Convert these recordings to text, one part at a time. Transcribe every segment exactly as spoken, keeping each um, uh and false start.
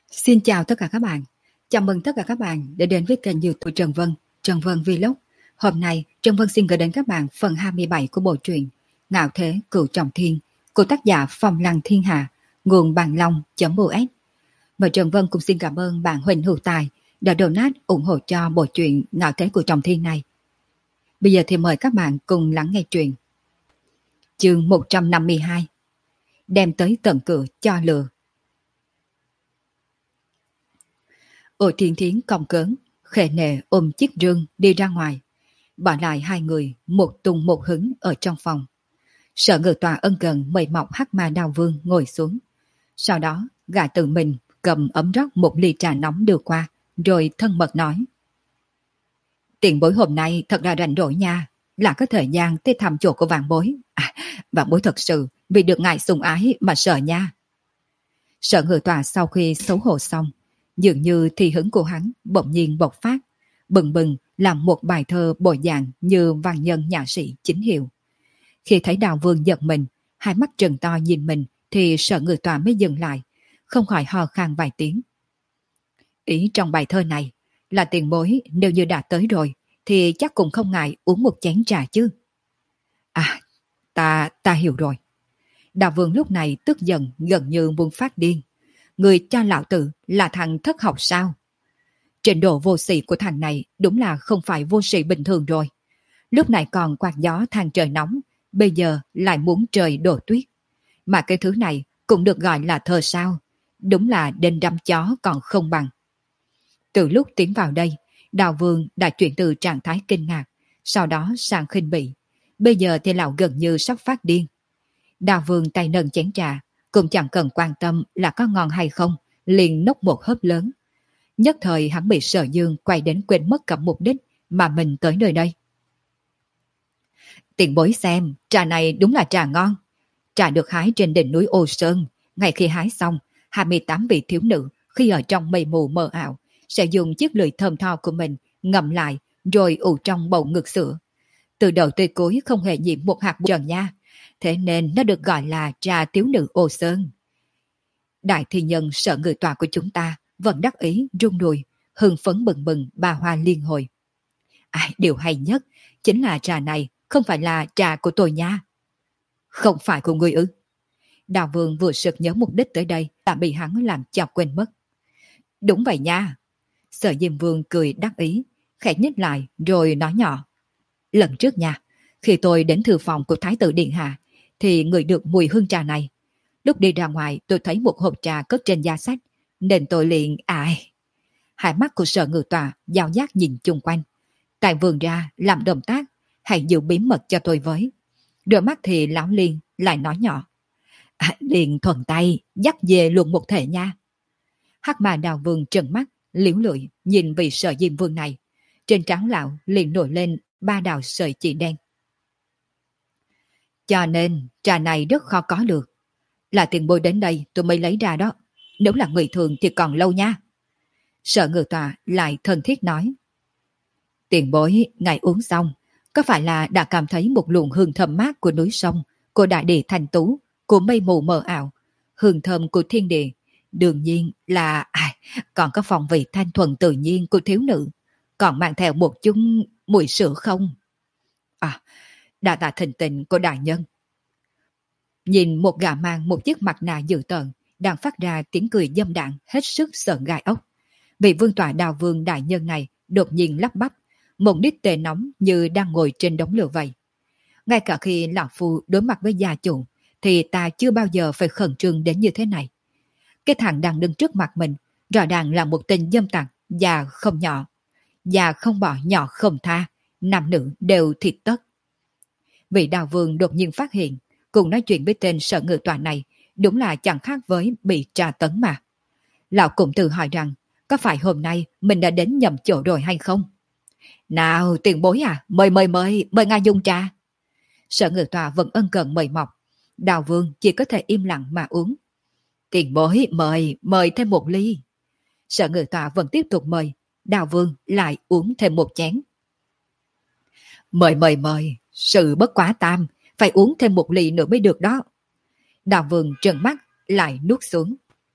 Xin chào tất cả các bạn. Chào mừng tất cả các bạn đã đến với kênh YouTube Trần Vân, Trần Vân Vlog. Hôm nay, Trần Vân xin gửi đến các bạn phần hai mươi bảy của bộ truyện Ngạo Thế Cửu Trọng Thiên của tác giả Phong Lăng Thiên Hạ, nguồn bằng long.us. Và Trần Vân cũng xin cảm ơn bạn Huỳnh Hữu Tài đã donate ủng hộ cho bộ truyện Ngạo Thế Cửu Trọng Thiên này. Bây giờ thì mời các bạn cùng lắng nghe truyện. Chương một trăm năm mươi hai. Đem tới tận cửa cho lừa. Ôi Thiên Thiến cong cớn, khệ nệ ôm chiếc rương đi ra ngoài, bỏ lại hai người một tung một hứng ở trong phòng. Sở Ngự Tòa ân cần mời mọc Hắc Ma Đao Vương ngồi xuống. Sau đó gã tự mình cầm ấm rót một ly trà nóng đưa qua, rồi thân mật nói: Tiền bối hôm nay thật là rảnh rỗi nha, là có thời gian tới thăm chỗ của vạn bối. À, vạn bối thật sự vì được ngài sủng ái mà sợ nha. Sở Ngự Tòa sau khi xấu hổ xong, dường như thì hứng của hắn bỗng nhiên bộc phát, bừng bừng làm một bài thơ bồi dạng như văn nhân nhã sĩ chính hiệu. Khi thấy Đào Vương giật mình, hai mắt trừng to nhìn mình, thì Sở Ngự Tòa mới dừng lại, không khỏi ho khan vài tiếng. Ý trong bài thơ này là tiền bối nếu như đã tới rồi thì chắc cũng không ngại uống một chén trà chứ. À, ta, ta hiểu rồi. Đào Vương lúc này tức giận gần như muốn phát điên. Người cho lão tử là thằng thất học sao? Trình độ vô sĩ của thằng này đúng là không phải vô sĩ bình thường rồi. Lúc này còn quạt gió than trời nóng, bây giờ lại muốn trời đổ tuyết. Mà cái thứ này cũng được gọi là thơ sao? Đúng là đền đâm chó còn không bằng. Từ lúc tiến vào đây, Đào Vương đã chuyển từ trạng thái kinh ngạc, sau đó sang khinh bỉ. Bây giờ thì lão gần như sắp phát điên. Đào Vương tay nâng chén trà, cũng chẳng cần quan tâm là có ngon hay không, liền nốc một hớp lớn. Nhất thời hắn bị Sở Dương quay đến quên mất cả mục đích mà mình tới nơi đây. Tiền bối xem, trà này đúng là trà ngon. Trà được hái trên đỉnh núi Ô Sơn. Ngay khi hái xong, hai mươi tám vị thiếu nữ khi ở trong mây mù mờ ảo sẽ dùng chiếc lưỡi thơm tho của mình ngậm lại rồi ủ trong bầu ngực sữa. Từ đầu tới cuối không hề nhiễm một hạt bụi trần nha. Thế nên nó được gọi là trà thiếu nữ Ô Sơn. Đại thi nhân Sở Ngự Tòa của chúng ta vẫn đắc ý rung đùi, hưng phấn bừng bừng ba hoa liên hồi. À, điều hay nhất chính là trà này không phải là trà của tôi nha. Không phải của người ư? Đào Vương vừa sực nhớ mục đích tới đây đã bị hắn làm cho quên mất. Đúng vậy nha. Sở Diêm Vương cười đắc ý, khẽ nhích lại rồi nói nhỏ. Lần trước nha, khi tôi đến thư phòng của Thái tử Điện Hạ thì ngửi được mùi hương trà này. Lúc đi ra ngoài tôi thấy một hộp trà cất trên giá sách, nên tôi liền ai. Hai mắt của Sở Ngự Tòa giao giác nhìn chung quanh. Tại vườn ra làm động tác, hãy giữ bí mật cho tôi với. Đôi mắt thì lão Liên lại nói nhỏ. À, liền thuần tay, dắt về luôn một thể nha. Hắc Ma Đào Vương trừng mắt, liễu lưỡi nhìn vị Sở Diêm Vương này. Trên trán lão liền nổi lên ba đạo sợi chỉ đen. Cho nên trà này rất khó có được. Là tiền bối đến đây tôi mới lấy ra đó. Nếu là người thường thì còn lâu nha. Sở Ngự Tòa lại thân thiết nói. Tiền bối ngài uống xong, có phải là đã cảm thấy một luồng hương thơm mát của núi sông, của đại địa thành tú, của mây mù mờ ảo, hương thơm của thiên địa, đương nhiên là à, còn có phong vị thanh thuần tự nhiên của thiếu nữ, còn mang theo một chút mùi sữa không? À, đa tạ thịnh tình của đại nhân. Nhìn một gã mang một chiếc mặt nạ dữ tợn đang phát ra tiếng cười dâm đạn hết sức sợ gai ốc. Vị vương tọa Đào Vương đại nhân này đột nhiên lắp bắp, một đít tê nóng như đang ngồi trên đống lửa vậy. Ngay cả khi lão phu đối mặt với gia chủ thì ta chưa bao giờ phải khẩn trương đến như thế này. Cái thằng đang đứng trước mặt mình rõ ràng là một tên dâm tặc già không nhỏ, già không bỏ nhỏ không tha, nam nữ đều thịt tất. Vị Đào Vương đột nhiên phát hiện cùng nói chuyện với tên Sở Ngự Tòa này đúng là chẳng khác với bị tra tấn mà. Lão cũng tự hỏi rằng có phải hôm nay mình đã đến nhầm chỗ rồi hay không? Nào tiền bối à, mời mời mời, mời ngài dùng trà. Sở Ngự Tòa vẫn ân cần mời mọc. Đào Vương chỉ có thể im lặng mà uống. Tiền bối mời, mời thêm một ly. Sở Ngự Tòa vẫn tiếp tục mời. Đào Vương lại uống thêm một chén. Mời mời mời, sự bất quá tam, phải uống thêm một ly nữa mới được đó. Đào Vương trợn mắt lại nuốt xuống.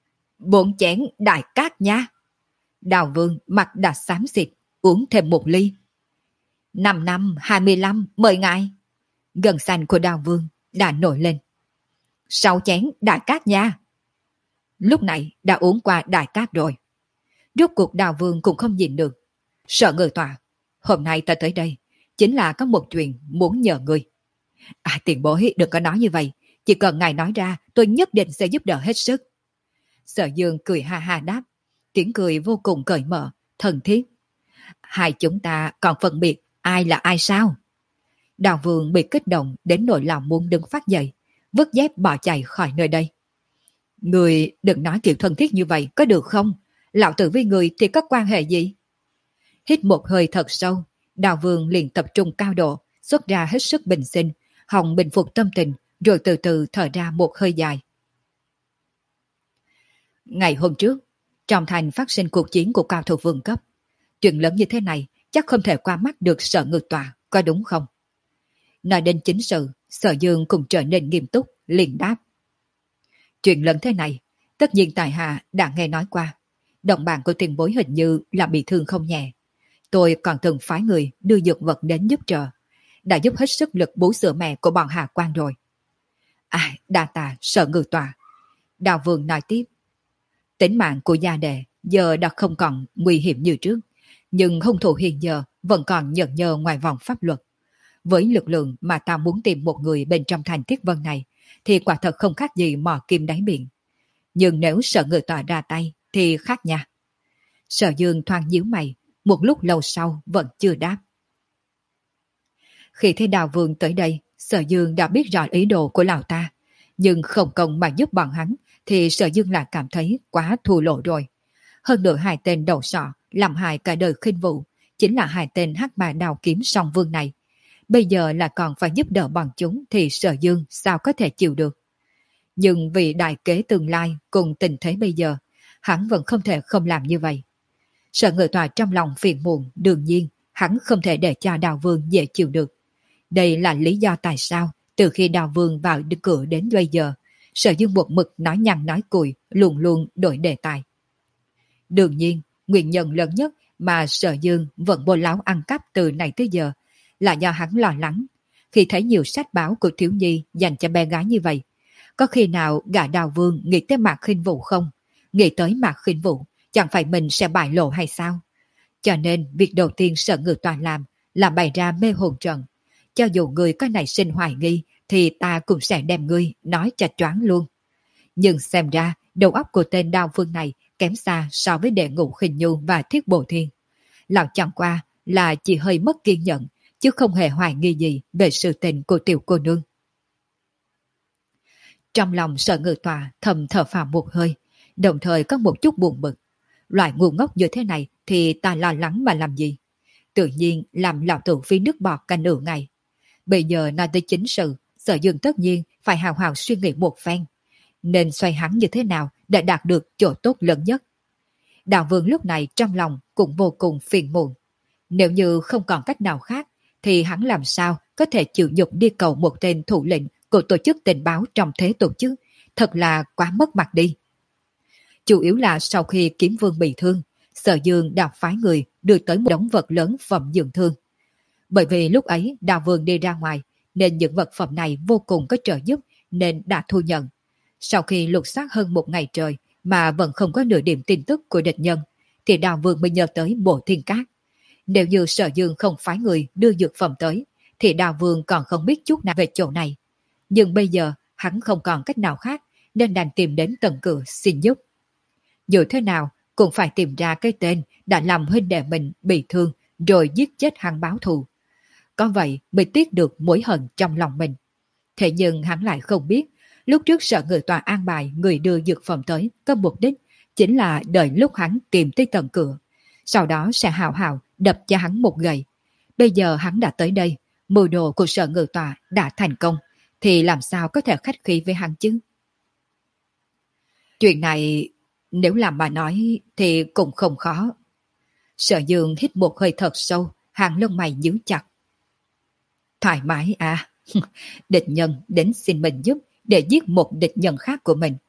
Bốn chén đại cát nha. Đào Vương mặt đã xám xịt, uống thêm một ly. Năm năm, hai mươi lăm, mời ngài. Gân xanh của Đào Vương đã nổi lên. Sáu chén đại cát nha. Lúc này đã uống qua đại cát rồi. Rốt cuộc Đào Vương cũng không nhìn được. Sợ người tòa, hôm nay ta tới đây chính là có một chuyện muốn nhờ người. À, tiền bối đừng có nói như vậy, chỉ cần ngài nói ra tôi nhất định sẽ giúp đỡ hết sức. Sở Dương cười ha ha đáp, tiếng cười vô cùng cởi mở, thân thiết. Hai chúng ta còn phân biệt ai là ai sao? Đào Vương bị kích động đến nỗi lòng muốn đứng phát dậy, vứt dép bỏ chạy khỏi nơi đây. Người đừng nói kiểu thân thiết như vậy có được không? Lão tử với người thì có quan hệ gì? Hít một hơi thật sâu, Đào Vương liền tập trung cao độ, xuất ra hết sức bình sinh, hòng bình phục tâm tình, rồi từ từ thở ra một hơi dài. Ngày hôm trước, trong thành phát sinh cuộc chiến của cao thủ vương cấp. Chuyện lớn như thế này chắc không thể qua mắt được Sở Ngự Tọa, có đúng không? Nói đến chính sự, Sở Dương cũng trở nên nghiêm túc, liền đáp. Chuyện lớn thế này, tất nhiên tại hạ đã nghe nói qua. Đồng bạn của tiền bối hình như là bị thương không nhẹ. Tôi còn từng phái người đưa dược vật đến giúp trợ, đã giúp hết sức lực bú sữa mẹ của bọn Hà Quan rồi. À, đa tạ Sở Ngự Tọa. Đào Vương nói tiếp. Tính mạng của gia đệ giờ đã không còn nguy hiểm như trước, nhưng hung thủ hiện giờ vẫn còn nhẫn nhơ ngoài vòng pháp luật. Với lực lượng mà ta muốn tìm một người bên trong thành Thiết Vân này, thì quả thật không khác gì mò kim đáy biển. Nhưng nếu Sở Ngự Tọa ra tay thì khác nha. Sở Dương thoáng nhíu mày, một lúc lâu sau vẫn chưa đáp. Khi thấy Đào Vương tới đây, Sở Dương đã biết rõ ý đồ của lão ta, nhưng không công mà giúp bọn hắn thì Sở Dương lại cảm thấy quá thua lỗ rồi. Hơn nữa hai tên đầu sọ làm hại cả đời khinh vụ, chính là hai tên hắc mà đào kiếm song vương này. Bây giờ là còn phải giúp đỡ bọn chúng thì Sở Dương sao có thể chịu được. Nhưng vì đại kế tương lai cùng tình thế bây giờ, hắn vẫn không thể không làm như vậy. Sở Ngự Tọa trong lòng phiền muộn, đương nhiên hắn không thể để cho Đào Vương dễ chịu được. Đây là lý do tại sao từ khi Đào Vương vào cửa đến bây giờ, Sở Dương buộc mực nói nhăn nói cùi, luôn luôn đổi đề tài. Đương nhiên, nguyên nhân lớn nhất mà Sở Dương vẫn bô láo ăn cắp từ này tới giờ là do hắn lo lắng. Khi thấy nhiều sách báo của thiếu nhi dành cho bé gái như vậy, có khi nào gã Đào Vương nghĩ tới Mạc Khinh Vũ không? Nghĩ tới Mạc Khinh Vũ, chẳng phải mình sẽ bại lộ hay sao? Cho nên việc đầu tiên Sở Ngự Tọa làm là bày ra mê hồn trận. Cho dù người có nảy sinh hoài nghi thì ta cũng sẽ đem ngươi nói cho choáng luôn. Nhưng xem ra đầu óc của tên Đào Vương này kém xa so với đệ ngũ Khinh Nhu và Thiết Bộ Thiên. Lão chẳng qua là chỉ hơi mất kiên nhẫn, chứ không hề hoài nghi gì về sự tình của tiểu cô nương. Trong lòng Sở Ngự Tọa thầm thở phào một hơi, đồng thời có một chút buồn bực. Loại ngu ngốc như thế này thì ta lo lắng mà làm gì? Tự nhiên làm lão tử phí nước bọt cả nửa ngày. Bây giờ nói tới chính sự, Sở Dương tất nhiên phải hào hào suy nghĩ một phen, nên xoay hắn như thế nào để đạt được chỗ tốt lớn nhất. Đạo Vương lúc này trong lòng cũng vô cùng phiền muộn. Nếu như không còn cách nào khác, thì hắn làm sao có thể chịu nhục đi cầu một tên thủ lĩnh của tổ chức tình báo trong thế tổ chức, thật là quá mất mặt đi. Chủ yếu là sau khi Kiếm Vương bị thương, Sở Dương đã phái người đưa tới một đống vật lớn phẩm dưỡng thương. Bởi vì lúc ấy Đào Vương đi ra ngoài, nên những vật phẩm này vô cùng có trợ giúp, nên đã thu nhận. Sau khi lục soát hơn một ngày trời mà vẫn không có nửa điểm tin tức của địch nhân, thì Đào Vương mới nhớ tới Bộ Thiên Cát. Nếu như Sở Dương không phái người đưa dược phẩm tới, thì Đào Vương còn không biết chút nào về chỗ này. Nhưng bây giờ hắn không còn cách nào khác, nên đành tìm đến tận cửa xin giúp. Dù thế nào cũng phải tìm ra cái tên đã làm huynh đệ mình bị thương rồi giết chết hắn báo thù. Có vậy mới tiết được mối hận trong lòng mình. Thế nhưng hắn lại không biết, lúc trước Sở Ngự Tọa an bài người đưa dược phẩm tới có mục đích chính là đợi lúc hắn tìm tới tận cửa, sau đó sẽ hào hào đập cho hắn một gậy. Bây giờ hắn đã tới đây, mưu đồ của Sở Ngự Tọa đã thành công, thì làm sao có thể khách khí với hắn chứ? Chuyện này nếu làm mà nói thì cũng không khó. Sở Dương hít một hơi thật sâu, hàng lông mày nhíu chặt. Thoải mái à? Địch nhân đến xin mình giúp để giết một địch nhân khác của mình.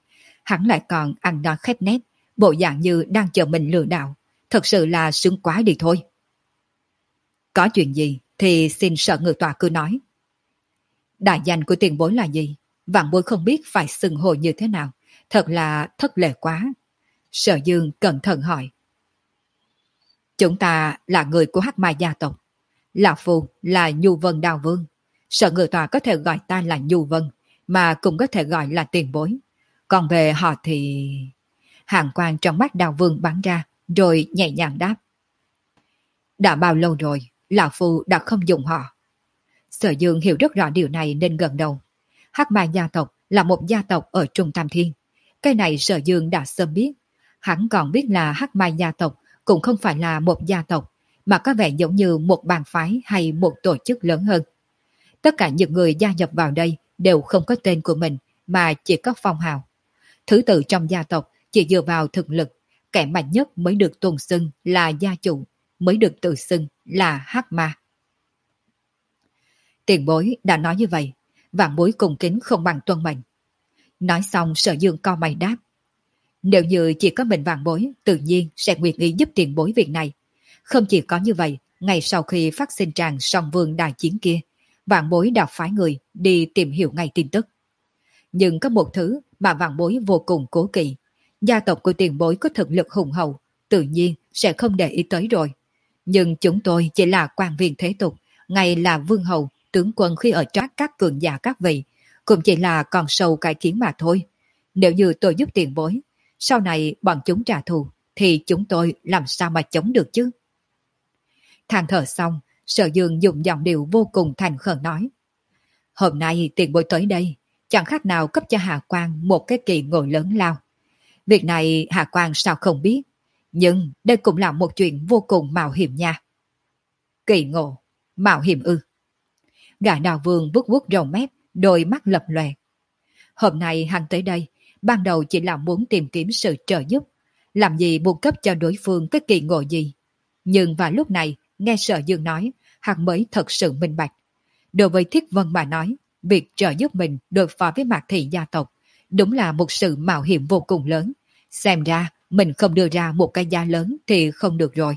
hắn lại còn ăn nói khép nép, bộ dạng như đang chờ mình lừa đảo, thật sự là sướng quá đi thôi. Có chuyện gì thì xin Sở Ngự Tọa cứ nói. Đại danh của tiền bối là gì? Vạn bối không biết phải xưng hô như thế nào, thật là thất lễ quá. Sở Dương cẩn thận hỏi. Chúng ta là người của Hắc Mai gia tộc. Lão Phu là Nhu Vân Đao Vương. Sở Ngự Tọa có thể gọi ta là Nhu Vân, mà cũng có thể gọi là tiền bối. Còn về họ thì... Hàng quang trong mắt Đao Vương bắn ra, rồi nhẹ nhàng đáp. Đã bao lâu rồi, Lão Phu đã không dùng họ. Sở Dương hiểu rất rõ điều này nên gần đầu. Hắc Mai gia tộc là một gia tộc ở Trung Tam Thiên. Cái này Sở Dương đã sớm biết. Hắn còn biết là Hắc Mai gia tộc cũng không phải là một gia tộc, mà có vẻ giống như một bang phái hay một tổ chức lớn hơn. Tất cả những người gia nhập vào đây đều không có tên của mình, mà chỉ có phong hào. Thứ tự trong gia tộc chỉ dựa vào thực lực, kẻ mạnh nhất mới được tôn xưng là gia chủ, mới được tự xưng là Hắc Ma. Tiền bối đã nói như vậy, vạn bối cùng kính không bằng tuân mệnh. Nói xong Sở Dương co mày đáp. Nếu như chỉ có mình vạn bối, tự nhiên sẽ nguyện ý giúp tiền bối việc này. Không chỉ có như vậy, ngay sau khi phát sinh tràng song vương đại chiến kia, vạn bối đã phái người đi tìm hiểu ngay tin tức. Nhưng có một thứ mà vạn bối vô cùng cố kỵ. Gia tộc của tiền bối có thực lực hùng hậu, tự nhiên sẽ không để ý tới rồi. Nhưng chúng tôi chỉ là quan viên thế tục, ngay là vương hầu, tướng quân khi ở trác các cường giả các vị, cũng chỉ là con sâu cái kiến mà thôi. Nếu như tôi giúp tiền bối, sau này bọn chúng trả thù, thì chúng tôi làm sao mà chống được chứ? Than thở xong, Sở Dương dùng giọng điệu vô cùng thành khẩn nói. Hôm nay tiền bối tới đây, chẳng khác nào cấp cho Hạ Quang một cái kỳ ngộ lớn lao. Việc này Hạ Quang sao không biết, nhưng đây cũng là một chuyện vô cùng mạo hiểm nha. Kỳ ngộ, mạo hiểm ư? Gã Đào Vương vuốt vuốt râu mép, đôi mắt lập lòe. Hôm nay hắn tới đây, ban đầu chỉ là muốn tìm kiếm sự trợ giúp, làm gì buộc cấp cho đối phương cái kỳ ngộ gì. Nhưng vào lúc này, nghe Sở Dương nói, hắn mới thật sự minh bạch. Đối với Thiết Vân mà nói, việc trợ giúp mình đối phó với Mạc Thị gia tộc, đúng là một sự mạo hiểm vô cùng lớn. Xem ra, mình không đưa ra một cái giá lớn thì không được rồi.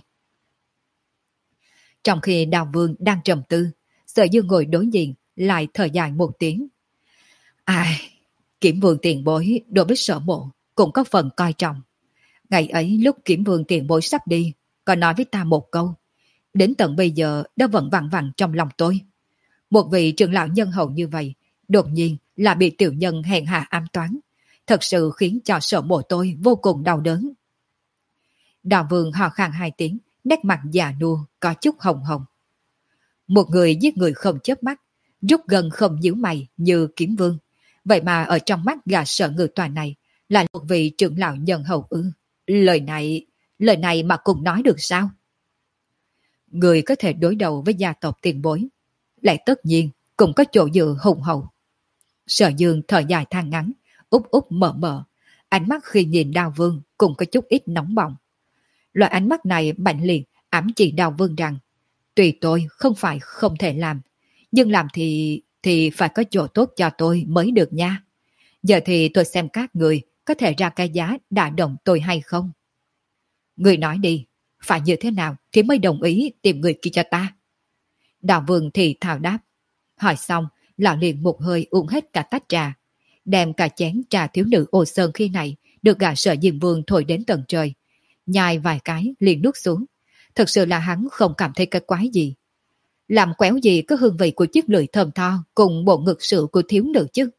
Trong khi Đào Vương đang trầm tư, Sở Dương ngồi đối diện, lại thở dài một tiếng. Ai, Kiểm Vương tiền bối đối với Sở Mộ cũng có phần coi trọng. Ngày ấy lúc Kiểm Vương tiền bối sắp đi, có nói với ta một câu. Đến tận bây giờ đã vẫn vặn vặn trong lòng tôi. Một vị trưởng lão nhân hậu như vậy, đột nhiên là bị tiểu nhân hèn hạ ám toán. Thật sự khiến cho Sở Mộ tôi vô cùng đau đớn. Đào Vương hò khan hai tiếng, nét mặt già nua, có chút hồng hồng. Một người giết người không chớp mắt, rút gần không nhíu mày như Kiếm Vương. Vậy mà ở trong mắt gã Sở Ngự Tòa này là một vị trưởng lão nhân hậu ư? Lời này, lời này mà cùng nói được sao? Người có thể đối đầu với gia tộc tiền bối, lại tất nhiên cũng có chỗ dựa hùng hậu. Sở Dương thở dài than ngắn, úp úp mở mở, ánh mắt khi nhìn Đao Vương cũng có chút ít nóng bỏng. Loại ánh mắt này mạnh liệt ám chỉ Đao Vương rằng, tùy tôi không phải không thể làm, nhưng làm thì thì phải có chỗ tốt cho tôi mới được nha. Giờ thì tôi xem các người có thể ra cái giá đả động tôi hay không. Người nói đi, phải như thế nào thì mới đồng ý tìm người kia cho ta? Đào Vương thì thào đáp. Hỏi xong, lão liền một hơi uống hết cả tách trà, đem cả chén trà thiếu nữ ô sơn khi này được gã Sở Diêm Vương thổi đến tận trời, nhai vài cái liền nuốt xuống. Thật sự là hắn không cảm thấy cái quái gì. Làm quéo gì có hương vị của chiếc lưỡi thơm tho cùng bộ ngực sữa của thiếu nữ chứ.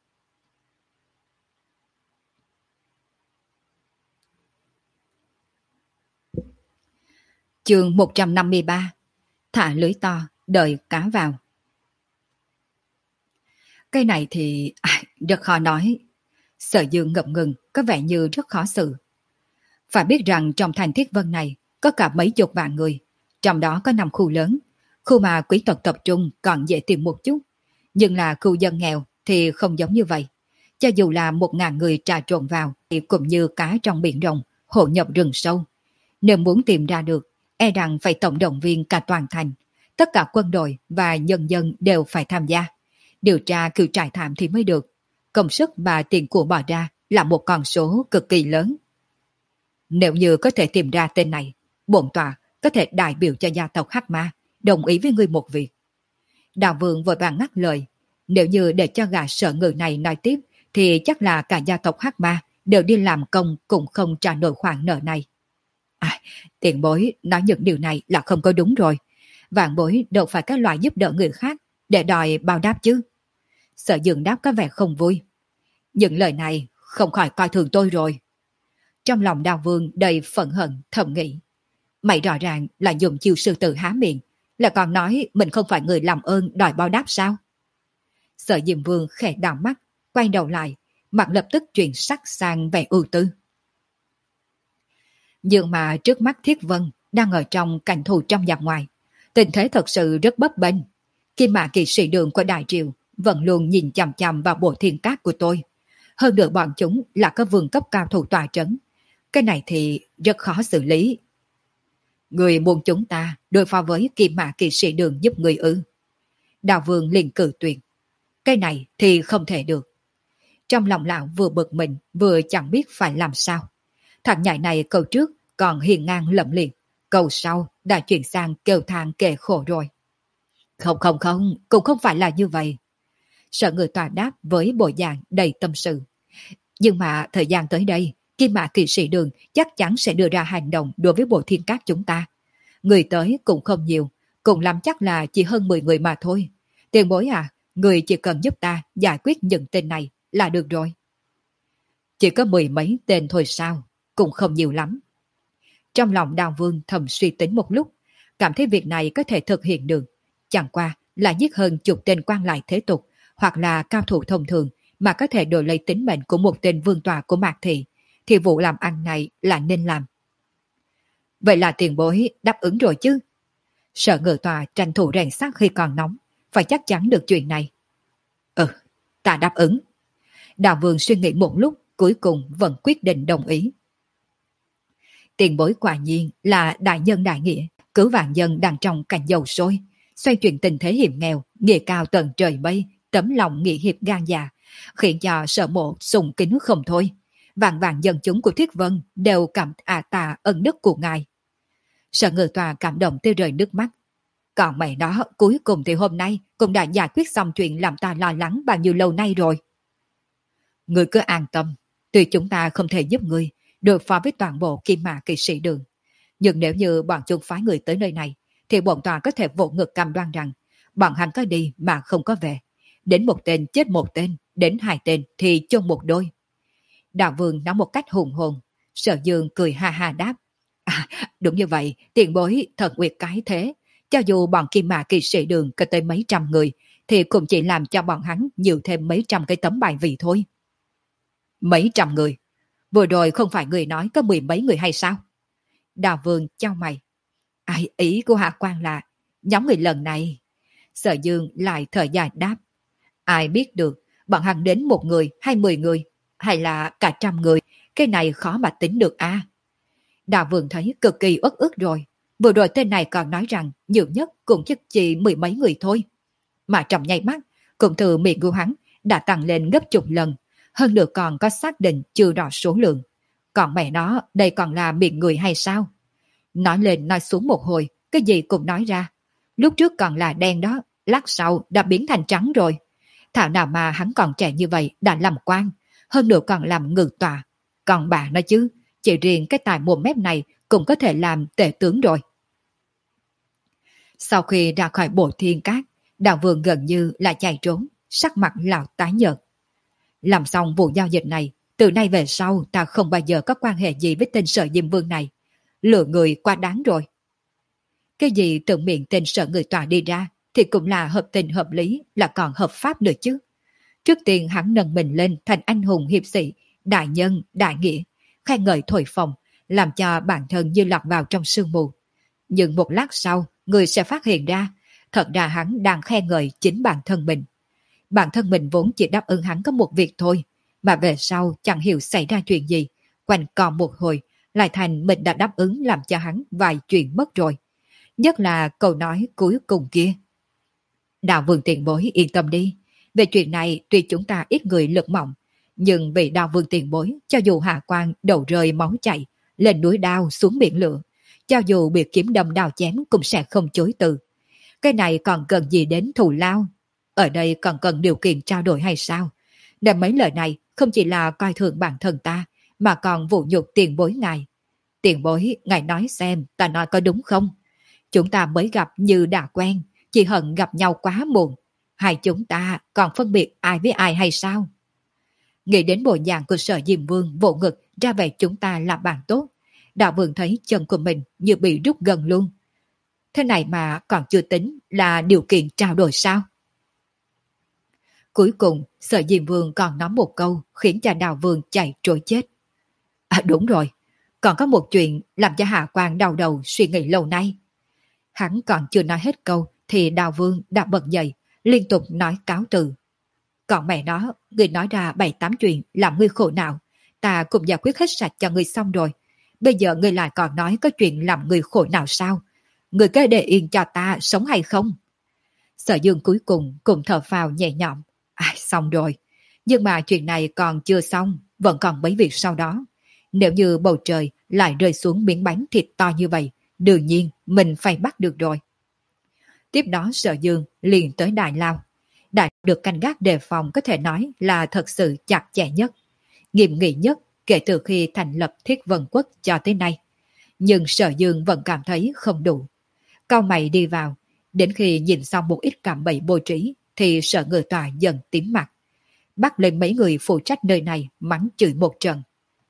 Chương một trăm năm mươi ba. Thả lưới to, đợi cá vào. Cái này thì à, rất khó nói. Sở Dương ngập ngừng, có vẻ như rất khó xử. Phải biết rằng trong thành Thiết Vân này có cả mấy chục vạn người, trong đó có năm khu lớn. Khu mà quý tộc tập trung còn dễ tìm một chút, nhưng là khu dân nghèo thì không giống như vậy. Cho dù là một ngàn người trà trộn vào thì cũng như cá trong biển rộng, hộ nhập rừng sâu. Nếu muốn tìm ra được, e rằng phải tổng động viên cả toàn thành. Tất cả quân đội và nhân dân đều phải tham gia. Điều tra cựu trại thảm thì mới được. Công sức và tiền của bỏ ra là một con số cực kỳ lớn. Nếu như có thể tìm ra tên này, bổn tọa có thể đại biểu cho gia tộc Hắc Ma, đồng ý với ngươi một việc. Đạo Vương vội vàng ngắt lời, nếu như để cho gã sợ người này nói tiếp, thì chắc là cả gia tộc Hắc Ma đều đi làm công cũng không trả nổi khoản nợ này. À, tiền bối nói những điều này là không có đúng rồi. Vạn bối đâu phải cái loại giúp đỡ người khác để đòi báo đáp chứ. Sở Dương đáp có vẻ không vui. Những lời này không khỏi coi thường tôi rồi. Trong lòng Đào Vương đầy phẫn hận thầm nghĩ. Mày rõ ràng là dùng chiêu sư tử há miệng, là còn nói mình không phải người làm ơn đòi báo đáp sao? Sở Diêm Vương khẽ đảo mắt, quay đầu lại, mặt lập tức chuyển sắc sang vẻ ưu tư. Nhưng mà trước mắt Thiết Vân đang ở trong cảnh thù trong giặc ngoài, tình thế thật sự rất bấp bênh. Kim Mã kỵ sĩ đường của Đại Triều vẫn luôn nhìn chằm chằm vào bộ thiên cát của tôi. Hơn nữa bọn chúng là có vương cấp cao thủ tòa trấn. Cái này thì rất khó xử lý. Người muốn chúng ta đối phó với Kim Mã kỵ sĩ đường giúp người ư? Đào Vương liền cử tuyệt. Cái này thì không thể được. Trong lòng lão vừa bực mình vừa chẳng biết phải làm sao. Thằng nhãi này câu trước còn hiền ngang lẫm liệt, câu sau đã chuyển sang kêu than kể khổ rồi. Không không không, cũng không phải là như vậy. Sợ người tòa đáp với bộ dạng đầy tâm sự. Nhưng mà thời gian tới đây, Kim Mã kỵ sĩ đường chắc chắn sẽ đưa ra hành động đối với bộ thiên cát chúng ta. Người tới cũng không nhiều, cùng lắm chắc là chỉ hơn mười người mà thôi. Tiền bối à, người chỉ cần giúp ta giải quyết những tên này là được rồi. Chỉ có mười mấy tên thôi sao, cũng không nhiều lắm. Trong lòng Đào Vương thầm suy tính một lúc, cảm thấy việc này có thể thực hiện được. Chẳng qua là giết hơn chục tên quan lại thế tục, hoặc là cao thủ thông thường mà có thể đổi lấy tính mệnh của một tên vương tọa của Mạc Thị, thì vụ làm ăn này là nên làm. Vậy là tiền bối đáp ứng rồi chứ? Sợ ngự tòa tranh thủ rèn sắt khi còn nóng, phải chắc chắn được chuyện này. Ừ, ta đáp ứng. Đào Vương suy nghĩ một lúc, cuối cùng vẫn quyết định đồng ý. Tiền bối quả nhiên là đại nhân đại nghĩa, cứu vạn dân đang trong cảnh dầu sôi, xoay chuyển tình thế hiểm nghèo, nghĩa cao tận trời mây, tấm lòng nghĩa hiệp gan dạ, khiến cho Sở Mộ sùng kính không thôi. Vạn vạn dân chúng của Thiết Vân đều cảm à tà ân đức của ngài. Sở Ngự Tòa cảm động tươi rơi nước mắt. Còn mẹ đó, cuối cùng thì hôm nay cũng đã giải quyết xong chuyện làm ta lo lắng bao nhiêu lâu nay rồi. Ngươi cứ an tâm, tuy chúng ta không thể giúp ngươi đối phó với toàn bộ Kim Mã kỵ sĩ đường, nhưng nếu như bọn chúng phái người tới nơi này, thì bọn tòa có thể vỗ ngực cam đoan rằng bọn hắn có đi mà không có về. Đến một tên chết một tên, đến hai tên thì chôn một đôi. Đạo Vương nói một cách hùng hồn. Sở Dương cười ha ha đáp. À, đúng như vậy, tiền bối thật uyệt cái thế. Cho dù bọn Kim Mã kỵ sĩ đường có tới mấy trăm người, thì cũng chỉ làm cho bọn hắn nhiều thêm mấy trăm cái tấm bài vị thôi. Mấy trăm người? Vừa rồi không phải người nói có mười mấy người hay sao? Đào Vương chau mày. Ai, ý của Hạ Quan là nhóm người lần này. Sở Dương lại thở dài đáp. Ai biết được, bọn hắn đến một người hay mười người, hay là cả trăm người, cái này khó mà tính được à. Đào Vương thấy cực kỳ uất ức rồi. Vừa rồi tên này còn nói rằng nhiều nhất cũng chắc chỉ mười mấy người thôi. Mà trong nháy mắt, cụm từ miệng của hắn đã tăng lên gấp chục lần, hơn nữa còn có xác định chưa rõ số lượng. Còn mẹ nó, đây còn là miệng người hay sao? Nói lên nói xuống một hồi, cái gì cũng nói ra. Lúc trước còn là đen đó, lát sau đã biến thành trắng rồi. Thảo nào mà hắn còn trẻ như vậy đã làm quan, hơn nữa còn làm ngự tòa. Còn bà nói chứ, chỉ riêng cái tài mồm mép này cũng có thể làm tể tướng rồi. Sau khi ra khỏi bộ thiên cát, Đào Vương gần như là chạy trốn, sắc mặt lão tái nhợt. Làm xong vụ giao dịch này, từ nay về sau ta không bao giờ có quan hệ gì với tên Sở Diêm Vương này. Lừa người quá đáng rồi. Cái gì từ miệng tên Sở người tòa đi ra thì cũng là hợp tình hợp lý, là còn hợp pháp nữa chứ. Trước tiên hắn nâng mình lên thành anh hùng hiệp sĩ, đại nhân, đại nghĩa, khen ngợi thổi phồng, làm cho bản thân như lọt vào trong sương mù. Nhưng một lát sau, người sẽ phát hiện ra, thật ra hắn đang khen ngợi chính bản thân mình. Bản thân mình vốn chỉ đáp ứng hắn có một việc thôi, mà về sau chẳng hiểu xảy ra chuyện gì, quanh co một hồi, lại thành mình đã đáp ứng làm cho hắn vài chuyện mất rồi. Nhất là câu nói cuối cùng kia. Đạo Vương tiền bối yên tâm đi, về chuyện này tuy chúng ta ít người lực mỏng, Nhưng vì Đao Vương tiền bối, cho dù hạ quan đầu rơi máu chảy, lên núi đao xuống biển lửa, cho dù bị kiếm đâm đao chém cũng sẽ không chối từ. Cái này còn cần gì đến thù lao? Ở đây còn cần điều kiện trao đổi hay sao? Nên mấy lời này không chỉ là coi thường bản thân ta, mà còn vũ nhục tiền bối ngài. Tiền bối, ngài nói xem ta nói có đúng không? Chúng ta mới gặp như đã quen, chỉ hận gặp nhau quá muộn. Hai chúng ta còn phân biệt ai với ai hay sao? Nghĩ đến bộ dạng của Sở Diêm Vương vỗ ngực ra vẻ chúng ta là bạn tốt. Đạo Vương thấy chân của mình như bị rút gần luôn. Thế này mà còn chưa tính là điều kiện trao đổi sao? Cuối cùng, Sở Diêm Vương còn nói một câu khiến cho Đào Vương chạy trối chết. À đúng rồi, còn có một chuyện làm cho Hạ Quan đau đầu suy nghĩ lâu nay. Hắn còn chưa nói hết câu thì Đào Vương đã bật dậy, liên tục nói cáo từ. Còn mẹ nó, người nói ra bảy tám chuyện làm ngươi khổ não, ta cũng giải quyết hết sạch cho ngươi xong rồi. Bây giờ ngươi lại còn nói có chuyện làm ngươi khổ não sao? Ngươi cứ để yên cho ta sống hay không? Sở Dương cuối cùng cũng thở phào nhẹ nhõm. À, xong rồi. Nhưng mà chuyện này còn chưa xong, vẫn còn mấy việc sau đó. Nếu như bầu trời lại rơi xuống miếng bánh thịt to như vậy, đương nhiên mình phải bắt được rồi. Tiếp đó Sở Dương liền tới Đại Lao. Đại được canh gác đề phòng có thể nói là thật sự chặt chẽ nhất, nghiêm nghị nhất kể từ khi thành lập Thiết Vân Quốc cho tới nay. Nhưng Sở Dương vẫn cảm thấy không đủ. Cau mày đi vào, đến khi nhìn xong một ít cạm bẫy bố trí thì Sở Ngự Tòa dần tím mặt. Bắt lên mấy người phụ trách nơi này mắng chửi một trận.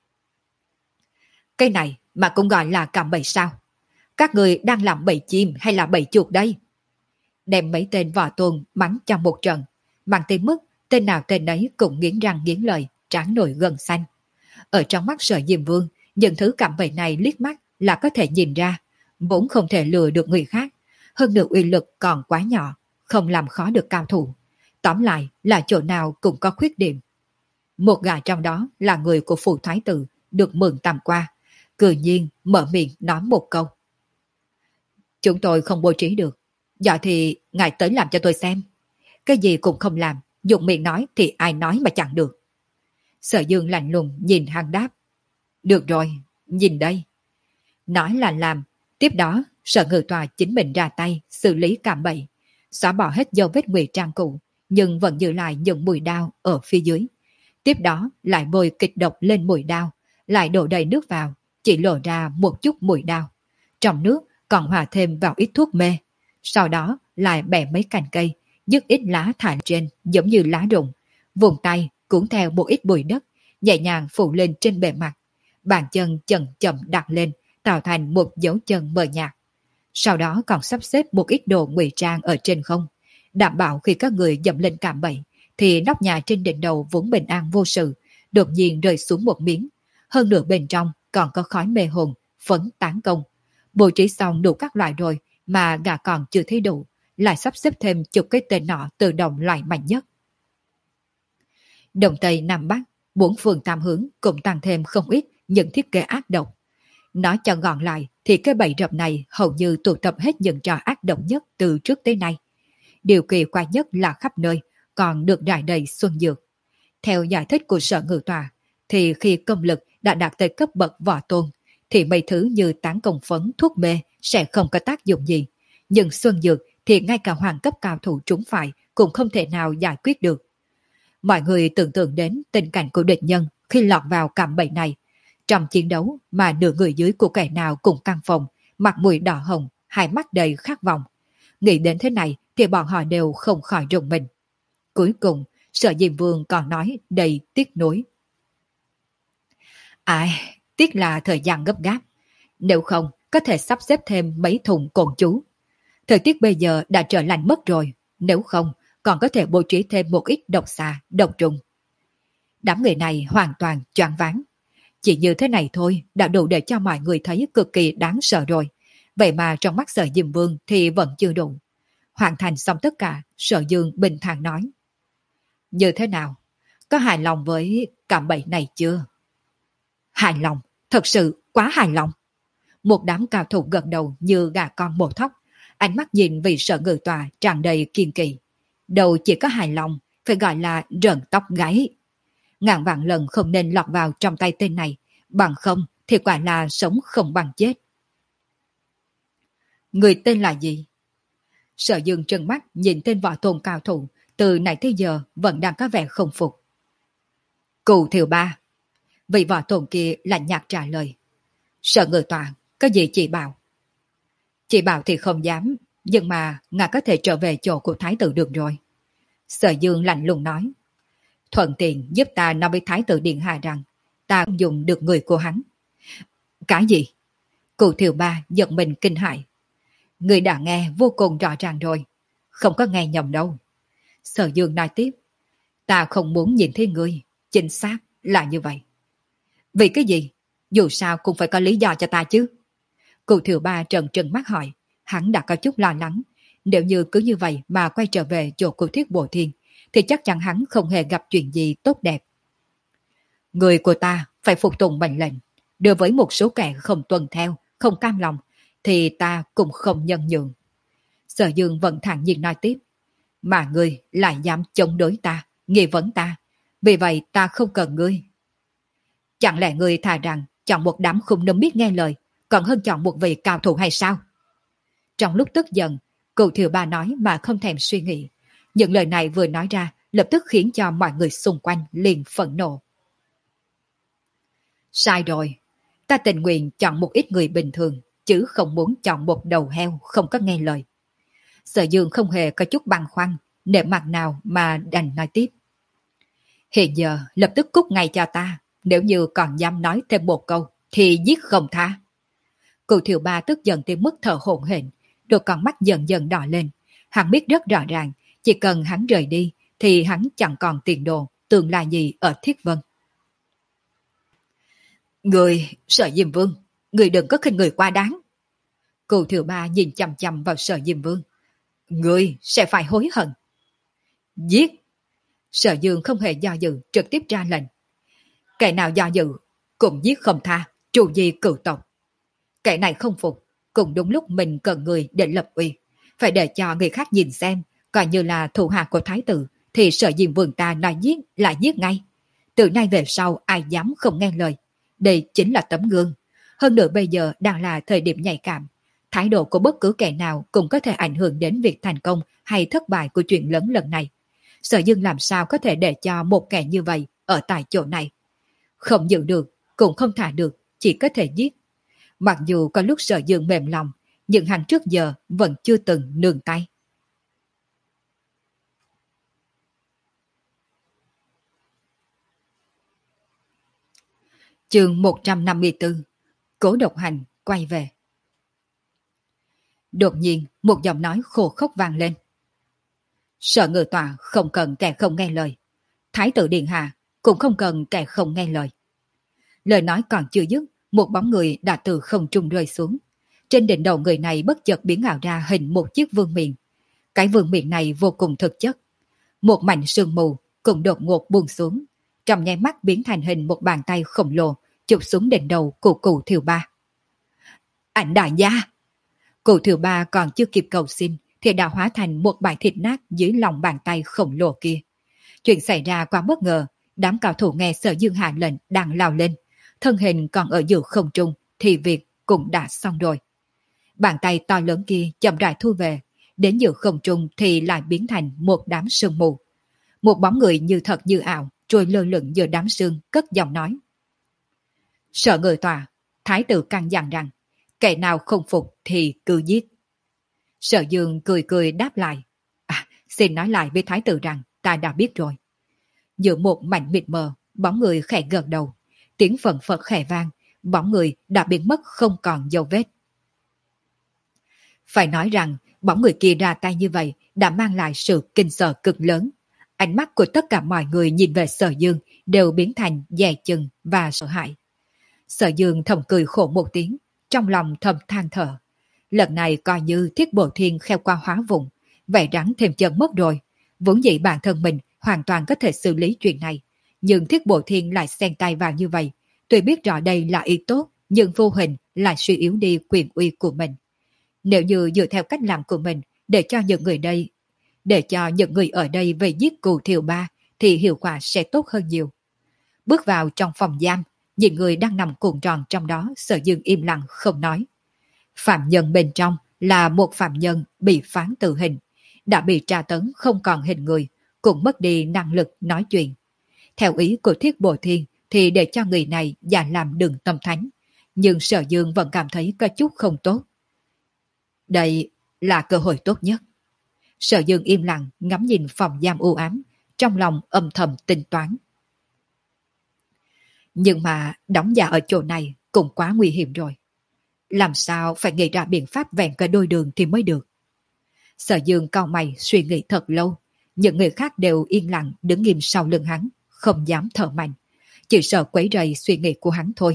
Cái này mà cũng gọi là cạm bẫy sao? Các người đang làm bẫy chim hay là bẫy chuột đây? Đem mấy tên võ tôn mắng cho một trận, mang tới mức tên nào tên ấy cũng nghiến răng nghiến lợi, trán nổi gân xanh. Ở trong mắt Sở Diêm Vương, những thứ cạm bẫy này liếc mắt là có thể nhìn ra, vốn không thể lừa được người khác, hơn nữa uy lực còn quá nhỏ, không làm khó được cao thủ. Tóm lại là chỗ nào cũng có khuyết điểm. Một gã trong đó là người của phủ thái tử, được mượn tầm qua, cự nhiên mở miệng nói một câu. Chúng tôi không bố trí được, giờ thì ngài tới làm cho tôi xem. Cái gì cũng không làm, dùng miệng nói thì ai nói mà chẳng được. Sở Dương lạnh lùng nhìn hắn đáp. Được rồi, nhìn đây. Nói là làm, tiếp đó Sở Ngự Tòa chính mình ra tay xử lý cạm bẫy, xóa bỏ hết dấu vết ngụy trang cũ, nhưng vẫn giữ lại những mùi đao ở phía dưới. Tiếp đó lại bôi kịch độc lên mùi đao, lại đổ đầy nước vào, chỉ lộ ra một chút mùi đao. Trong nước còn hòa thêm vào ít thuốc mê. Sau đó lại bẻ mấy cành cây, dứt ít lá thả trên giống như lá rụng, vùng tay cuốn theo một ít bụi đất, nhẹ nhàng phủ lên trên bề mặt. Bàn chân chậm chậm đặt lên, tạo thành một dấu chân mờ nhạt. Sau đó còn sắp xếp một ít đồ ngụy trang ở trên không, đảm bảo khi các người dậm lên cạm bẫy thì nóc nhà trên đỉnh đầu vốn bình an vô sự, đột nhiên rơi xuống một miếng. Hơn nữa bên trong còn có khói mê hồn, phấn tán công. Bố trí xong đủ các loại rồi mà gà còn chưa thấy đủ, lại sắp xếp thêm chục cái tên nọ tự động loại mạnh nhất. Đông Tây Nam Bắc, bốn phương tam hướng cũng tăng thêm không ít những thiết kế ác độc. Nói cho gọn lại thì cái bẫy rập này hầu như tụ tập hết những trò ác độc nhất từ trước tới nay. Điều kỳ quái nhất là khắp nơi còn được rải đầy xuân dược. Theo giải thích của Sở Ngự Tòa thì khi công lực đã đạt tới cấp bậc võ tôn thì mấy thứ như tán công phấn, thuốc mê sẽ không có tác dụng gì. Nhưng xuân dược thì ngay cả hoàng cấp cao thủ trúng phải cũng không thể nào giải quyết được. Mọi người tưởng tượng đến tình cảnh của địch nhân khi lọt vào cạm bẫy này. Trong chiến đấu mà nửa người dưới của kẻ nào cũng căng phòng, mặt mũi đỏ hồng, hai mắt đầy khát vọng. Nghĩ đến thế này thì bọn họ đều không khỏi rùng mình. Cuối cùng, Sở Diêm Vương còn nói đầy tiếc nuối. Ai, tiếc là thời gian gấp gáp. Nếu không, có thể sắp xếp thêm mấy thùng cồn chú. Thời tiết bây giờ đã trở lạnh mất rồi. Nếu không, còn có thể bố trí thêm một ít độc xà, độc trùng. Đám người này hoàn toàn choáng váng. Chỉ như thế này thôi đã đủ để cho mọi người thấy cực kỳ đáng sợ rồi. Vậy mà trong mắt Sở Diêm Vương thì vẫn chưa đủ. Hoàn thành xong tất cả, Sở Dương bình thản nói. Như thế nào? Có hài lòng với cạm bẫy này chưa? Hài lòng, thật sự quá hài lòng. Một đám cao thủ gật đầu như gà con mổ thóc, ánh mắt nhìn vị Sở Ngự Tòa tràn đầy kiên kỳ. Đầu chỉ có hài lòng, phải gọi là rợn tóc gáy. Ngàn vạn lần không nên lọt vào trong tay tên này, bằng không thì quả là sống không bằng chết. Người tên là gì? Sở Dương trừng mắt nhìn tên võ tôn cao thủ, từ nãy tới giờ vẫn đang có vẻ không phục. Cù Thiều Ba. Vị võ tôn kia lạnh nhạt trả lời. Sở Ngự Tọa, có gì chị bảo? Chị bảo thì không dám, nhưng mà ngài có thể trở về chỗ của thái tử được rồi. Sở Dương lạnh lùng nói. Thuận tiện giúp ta nói với thái tử Điện Hạ rằng ta không dùng được người của hắn. Cái gì? Cụ Thiều Ba giật mình kinh hãi. Người đã nghe vô cùng rõ ràng rồi, không có nghe nhầm đâu. Sở Dương nói tiếp. Ta không muốn nhìn thấy ngươi, chính xác là như vậy. Vì cái gì? Dù sao cũng phải có lý do cho ta chứ. Cụ Thiều Ba trần trừng mắt hỏi. Hắn đã có chút lo lắng. Nếu như cứ như vậy mà quay trở về chỗ của Thiết Bộ Thiên, thì chắc chắn hắn không hề gặp chuyện gì tốt đẹp. Người của ta phải phục tùng mệnh lệnh. Đối với một số kẻ không tuân theo, không cam lòng, thì ta cũng không nhân nhượng. Sở Dương vẫn thản nhiên nói tiếp. Mà ngươi lại dám chống đối ta, nghi vấn ta. Vì vậy ta không cần ngươi. Chẳng lẽ ngươi thà rằng chọn một đám khùng nấm biết nghe lời, còn hơn chọn một vị cao thủ hay sao? Trong lúc tức giận, Cụ Thiều Ba nói mà không thèm suy nghĩ. Những lời này vừa nói ra lập tức khiến cho mọi người xung quanh liền phẫn nộ. Sai rồi, ta tình nguyện chọn một ít người bình thường, chứ không muốn chọn một đầu heo không có nghe lời. Sở Dương không hề có chút băn khoăn, nể mặt nào mà đành nói tiếp. Hiện giờ lập tức cút ngay cho ta, nếu như còn dám nói thêm một câu, thì giết không tha. Cụ Thiều Ba tức giận tới mức thở hổn hển, đôi con mắt dần dần đỏ lên. Hắn biết rất rõ ràng, chỉ cần hắn rời đi, thì hắn chẳng còn tiền đồ, tương lai gì ở Thiết Vân. Người, Sở Diêm Vương, người đừng có khinh người quá đáng. Cụ Thiều Ba nhìn chằm chằm vào Sở Diêm Vương. Người sẽ phải hối hận. Giết! Sở Dương không hề do dự, trực tiếp ra lệnh. Kẻ nào do dự, cũng giết không tha, trù di cửu tộc. Kẻ này không phục, cũng đúng lúc mình cần người để lập uy. Phải để cho người khác nhìn xem, coi như là thủ hạ của thái tử, thì Sở Diêm Vương ta nói giết là giết ngay. Từ nay về sau ai dám không nghe lời. Đây chính là tấm gương. Hơn nữa bây giờ đang là thời điểm nhạy cảm. Thái độ của bất cứ kẻ nào cũng có thể ảnh hưởng đến việc thành công hay thất bại của chuyện lớn lần này. Sở Dương làm sao có thể để cho một kẻ như vậy ở tại chỗ này. Không giữ được, cũng không thả được, chỉ có thể giết. Mặc dù có lúc Sở Dương mềm lòng, nhưng hắn trước giờ vẫn chưa từng nương tay. Chương một trăm năm mươi tư. Cố Độc Hành quay về. Đột nhiên một giọng nói khô khốc vang lên. Sở Ngự Tọa không cần kẻ không nghe lời. Thái tử Điện Hạ cũng không cần kẻ không nghe lời. Lời nói còn chưa dứt, một bóng người đã từ không trung rơi xuống. Trên đỉnh đầu người này bất chợt biến ảo ra hình một chiếc vương miện. Cái vương miện này vô cùng thực chất. Một mảnh sương mù cũng đột ngột buông xuống, trong nháy mắt biến thành hình một bàn tay khổng lồ chụp xuống đỉnh đầu của Cụ Thiều Ba. Ảnh đại gia! Cụ Thiều Ba còn chưa kịp cầu xin thì đã hóa thành một bãi thịt nát dưới lòng bàn tay khổng lồ kia. Chuyện xảy ra quá bất ngờ, đám cao thủ nghe Sở Dương hạ lệnh đang lao lên, thân hình còn ở giữa không trung thì việc cũng đã xong rồi. Bàn tay to lớn kia chậm rãi thu về, đến giữa không trung thì lại biến thành một đám sương mù. Một bóng người như thật như ảo trôi lơ lửng giữa đám sương, cất giọng nói. Sở Ngự Tọa, thái tử căn dặn rằng kẻ nào không phục thì cứ giết. Sở Dương cười cười đáp lại. À, xin nói lại với thái tử rằng ta đã biết rồi. Giữa một mảnh mịt mờ, bóng người khẽ gật đầu. Tiếng phận phật khẽ vang, bóng người đã biến mất không còn dấu vết. Phải nói rằng bóng người kia ra tay như vậy đã mang lại sự kinh sợ cực lớn. Ánh mắt của tất cả mọi người nhìn về Sở Dương đều biến thành dè chừng và sợ hãi. Sở Dương thầm cười khổ một tiếng, trong lòng thầm than thở. Lần này coi như Thiết Bộ Thiên kheo qua hóa vùng, vậy rắn thêm chân mất rồi. Vốn dĩ bản thân mình hoàn toàn có thể xử lý chuyện này, nhưng Thiết Bộ Thiên lại xen tay vào như vậy. Tuy biết rõ đây là ý tốt, nhưng vô hình lại suy yếu đi quyền uy của mình. Nếu như dựa theo cách làm của mình, để cho những người đây, để cho những người ở đây về giết Cù Thiều Ba, thì hiệu quả sẽ tốt hơn nhiều. bước vào trong phòng giam, nhìn người đang nằm cuộn tròn trong đó, Sở Dương im lặng không nói. Phạm nhân bên trong là một phạm nhân bị phán tử hình, đã bị tra tấn không còn hình người, cũng mất đi năng lực nói chuyện. Theo ý của Thiết Bồ Thiên thì để cho người này già làm đường tâm thánh, nhưng Sở Dương vẫn cảm thấy có chút không tốt. Đây là cơ hội tốt nhất. Sở Dương im lặng ngắm nhìn phòng giam u ám, trong lòng âm thầm tính toán. Nhưng mà đóng giả ở chỗ này cũng quá nguy hiểm rồi. Làm sao phải nghĩ ra biện pháp vẹn cả đôi đường thì mới được. Sở Dương cau mày suy nghĩ thật lâu, những người khác đều yên lặng đứng nghiêm sau lưng hắn, không dám thở mạnh, chỉ sợ quấy rầy suy nghĩ của hắn thôi.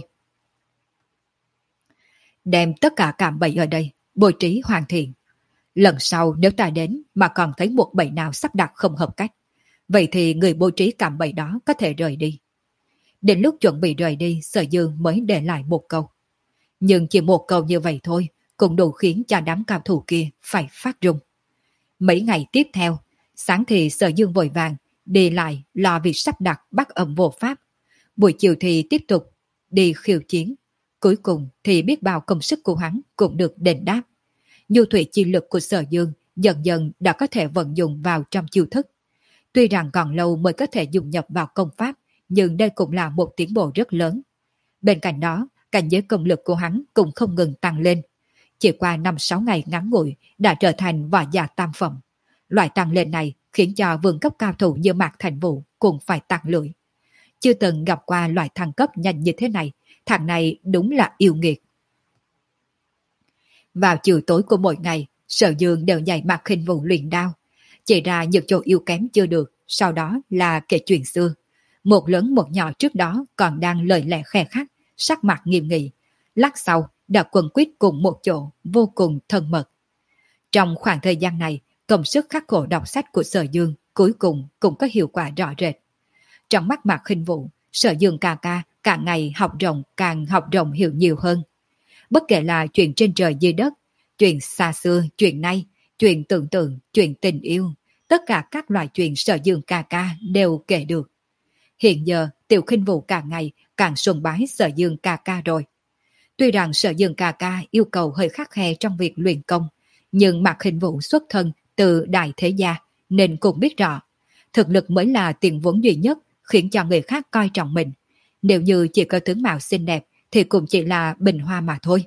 Đem tất cả cạm bẫy ở đây, bố trí hoàn thiện. Lần sau nếu ta đến mà còn thấy một bẫy nào sắp đặt không hợp cách, vậy thì người bố trí cạm bẫy đó có thể rời đi. Đến lúc chuẩn bị rời đi, Sở Dương mới để lại một câu. Nhưng chỉ một câu như vậy thôi, cũng đủ khiến cho đám cao thủ kia phải phát run. Mấy ngày tiếp theo, sáng thì Sở Dương vội vàng, đi lại lo việc sắp đặt bắt ẩm vô pháp. Buổi chiều thì tiếp tục đi khiêu chiến. Cuối cùng thì biết bao công sức của hắn cũng được đền đáp. Nhu thủy chi lực của Sở Dương dần dần đã có thể vận dụng vào trong chiêu thức. Tuy rằng còn lâu mới có thể dùng nhập vào công pháp, nhưng đây cũng là một tiến bộ rất lớn. Bên cạnh đó, cảnh giới công lực của hắn cũng không ngừng tăng lên. Chỉ qua năm sáu ngày ngắn ngủi đã trở thành võ giả tam phẩm. Loại tăng lên này khiến cho vương cấp cao thủ như Mạc Thành Vũ cũng phải tặng lưỡi. Chưa từng gặp qua loại thăng cấp nhanh như thế này, thằng này đúng là yêu nghiệt. Vào chiều tối của mỗi ngày, Sở Dương đều dạy Mạc Khinh Vũ luyện đao. Chỉ ra những chỗ yếu kém chưa được, sau đó là kể chuyện xưa. Một lớn một nhỏ trước đó còn đang lời lẽ khè khắc, sắc mặt nghiêm nghị. Lát sau đã quần quyết cùng một chỗ, vô cùng thân mật. Trong khoảng thời gian này, công sức khắc khổ đọc sách của Sở Dương cuối cùng cũng có hiệu quả rõ rệt. Trong mắt Mạc Khinh Vũ, Sở Dương ca ca càng ngày học rộng càng học rộng hiểu nhiều hơn. Bất kể là chuyện trên trời dưới đất, chuyện xa xưa, chuyện nay, chuyện tưởng tượng, chuyện tình yêu, tất cả các loại chuyện Sở Dương ca ca đều kể được. Hiện giờ, Tiểu Khinh Vũ càng ngày càng sùng bái Sở Dương ca ca rồi. Tuy rằng Sở Dương ca ca yêu cầu hơi khắt khe trong việc luyện công, nhưng Mạc Khinh Vũ xuất thân từ đại thế gia nên cũng biết rõ, thực lực mới là tiền vốn duy nhất khiến cho người khác coi trọng mình. Nếu như chỉ có tướng mạo xinh đẹp thì cũng chỉ là bình hoa mà thôi.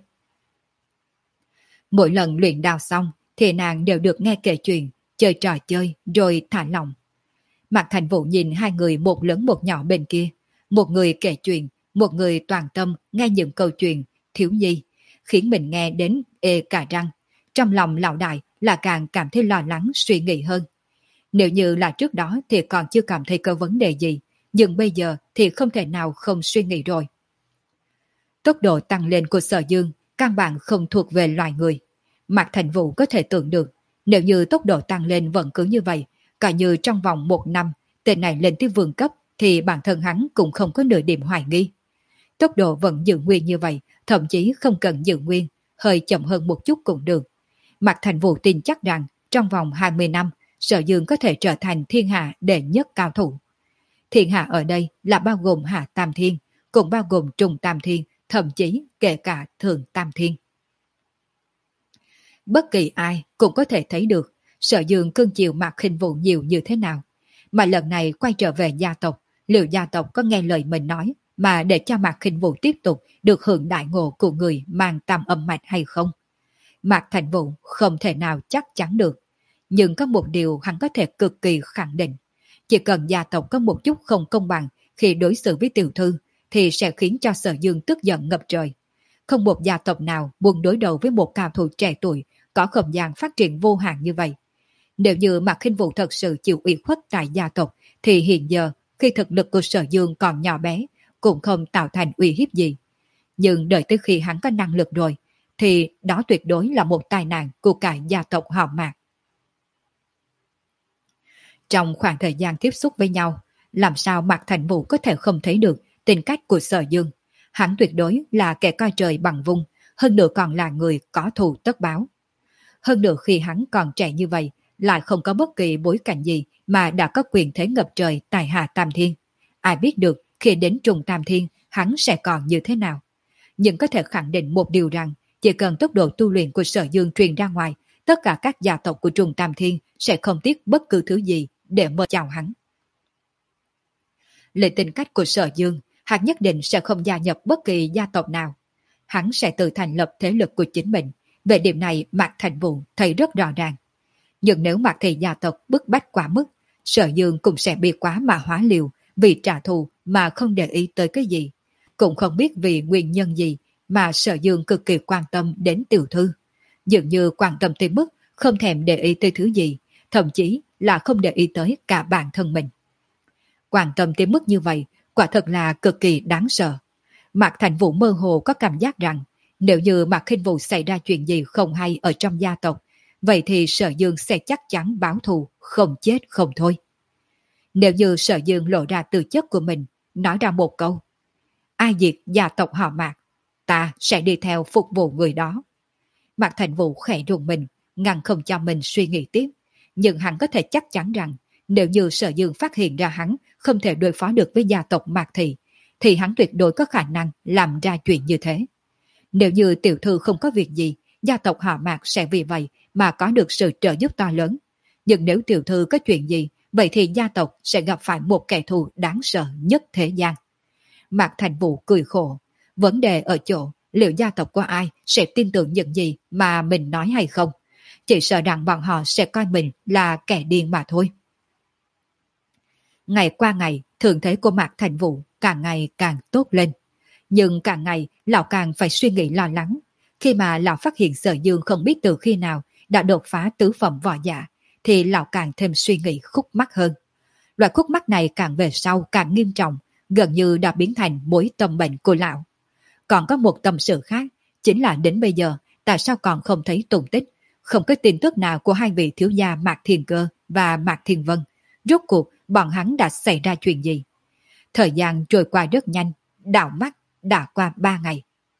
Mỗi lần luyện đao xong thì nàng đều được nghe kể chuyện, chơi trò chơi rồi thả lòng. Mạc Thành Vũ nhìn hai người một lớn một nhỏ bên kia, một người kể chuyện, một người toàn tâm nghe những câu chuyện thiếu nhi, khiến mình nghe đến ê cả răng. Trong lòng lão đại là càng cảm thấy lo lắng suy nghĩ hơn. Nếu như là trước đó thì còn chưa cảm thấy có vấn đề gì, nhưng bây giờ thì không thể nào không suy nghĩ rồi. Tốc độ tăng lên của Sở Dương căn bản không thuộc về loài người. Mạc Thành Vũ có thể tưởng được, nếu như tốc độ tăng lên vẫn cứ như vậy, cả như trong vòng một năm tên này lên tới vương cấp thì bản thân hắn cũng không có nửa điểm hoài nghi. Tốc độ vẫn giữ nguyên như vậy, thậm chí không cần giữ nguyên, hơi chậm hơn một chút cũng được. Mạc Thành Vũ tin chắc rằng trong vòng hai mươi năm, Sở Dương có thể trở thành thiên hạ đệ nhất cao thủ. Thiên hạ ở đây là bao gồm Hạ Tam Thiên, cũng bao gồm Trung Tam Thiên, thậm chí kể cả Thượng Tam Thiên. Bất kỳ ai cũng có thể thấy được Sở Dương cưng chiều Mạc Khinh Vũ nhiều như thế nào. Mà lần này quay trở về gia tộc, liệu gia tộc có nghe lời mình nói mà để cho Mạc Khinh Vũ tiếp tục được hưởng đại ngộ của người mang tam âm mạch hay không? Mạc Thành Vũ không thể nào chắc chắn được. Nhưng có một điều hắn có thể cực kỳ khẳng định. Chỉ cần gia tộc có một chút không công bằng khi đối xử với tiểu thư thì sẽ khiến cho Sở Dương tức giận ngập trời. Không một gia tộc nào muốn đối đầu với một cao thủ trẻ tuổi có không gian phát triển vô hạn như vậy. Nếu như Mạc Khinh Vũ thật sự chịu ủy khuất tại gia tộc thì hiện giờ khi thực lực của Sở Dương còn nhỏ bé cũng không tạo thành uy hiếp gì. Nhưng đợi tới khi hắn có năng lực rồi thì đó tuyệt đối là một tai nạn của cả gia tộc họ Mạc. Trong khoảng thời gian tiếp xúc với nhau, làm sao Mạc Thành Vũ có thể không thấy được tính cách của Sở Dương. Hắn tuyệt đối là kẻ coi trời bằng vung, hơn nữa còn là người có thù tất báo. Hơn nữa khi hắn còn trẻ như vậy, lại không có bất kỳ bối cảnh gì mà đã có quyền thế ngập trời tại Hạ Tam Thiên. Ai biết được khi khi đến Trùng Tam Thiên hắn sẽ còn như thế nào. Nhưng có thể khẳng định một điều rằng chỉ cần tốc độ tu luyện của Sở Dương truyền ra ngoài, tất cả các gia tộc của Trùng Tam Thiên sẽ không tiếc bất cứ thứ gì để mời chào hắn. Lấy tính cách của Sở Dương, hắn nhất định sẽ không gia nhập bất kỳ gia tộc nào. Hắn sẽ tự thành lập thế lực của chính mình. Về điểm này Mạc Thành Vũ thấy rất rõ ràng. Nhưng nếu Mạc Thị gia tộc bức bách quá mức, Sở Dương cũng sẽ bị quá mà hóa liều vì trả thù mà không để ý tới cái gì. Cũng không biết vì nguyên nhân gì mà Sở Dương cực kỳ quan tâm đến tiểu thư. Dường như quan tâm tới mức không thèm để ý tới thứ gì, thậm chí là không để ý tới cả bản thân mình. Quan tâm tới mức như vậy, quả thật là cực kỳ đáng sợ. Mạc Thành Vũ mơ hồ có cảm giác rằng nếu như Mạc Khinh Vũ xảy ra chuyện gì không hay ở trong gia tộc, vậy thì Sở Dương sẽ chắc chắn báo thù, không chết không thôi. Nếu như Sở Dương lộ ra tư chất của mình, nói ra một câu: ai diệt gia tộc họ Mạc, ta sẽ đi theo phục vụ người đó. Mạc Thành Vũ khẽ rùng mình, ngăn không cho mình suy nghĩ tiếp. Nhưng hắn có thể chắc chắn rằng nếu như Sở Dương phát hiện ra hắn không thể đối phó được với gia tộc Mạc Thị, thì hắn tuyệt đối có khả năng làm ra chuyện như thế. Nếu như tiểu thư không có việc gì, gia tộc họ Mạc sẽ vì vậy mà có được sự trợ giúp to lớn. Nhưng nếu tiểu thư có chuyện gì, vậy thì gia tộc sẽ gặp phải một kẻ thù đáng sợ nhất thế gian. Mạc Thành Vũ cười khổ. Vấn đề ở chỗ liệu gia tộc của ai sẽ tin tưởng những gì mà mình nói hay không. Chỉ sợ rằng bọn họ sẽ coi mình là kẻ điên mà thôi. Ngày qua ngày, thường thế của Mạc Thành Vũ càng ngày càng tốt lên. Nhưng càng ngày, lão càng phải suy nghĩ lo lắng. Khi mà lão phát hiện Sở Dương không biết từ khi nào đã đột phá tứ phẩm võ giả, thì lão càng thêm suy nghĩ khúc mắc hơn. Loại khúc mắc này càng về sau càng nghiêm trọng, gần như đã biến thành mối tâm bệnh của lão. Còn có một tâm sự khác, chính là đến bây giờ, tại sao còn không thấy tung tích, không có tin tức nào của hai vị thiếu gia Mạc Thiên Cơ và Mạc Thiên Vân. Rốt cuộc, bọn hắn đã xảy ra chuyện gì? Thời gian trôi qua rất nhanh, đảo mắt đã qua ba ngày.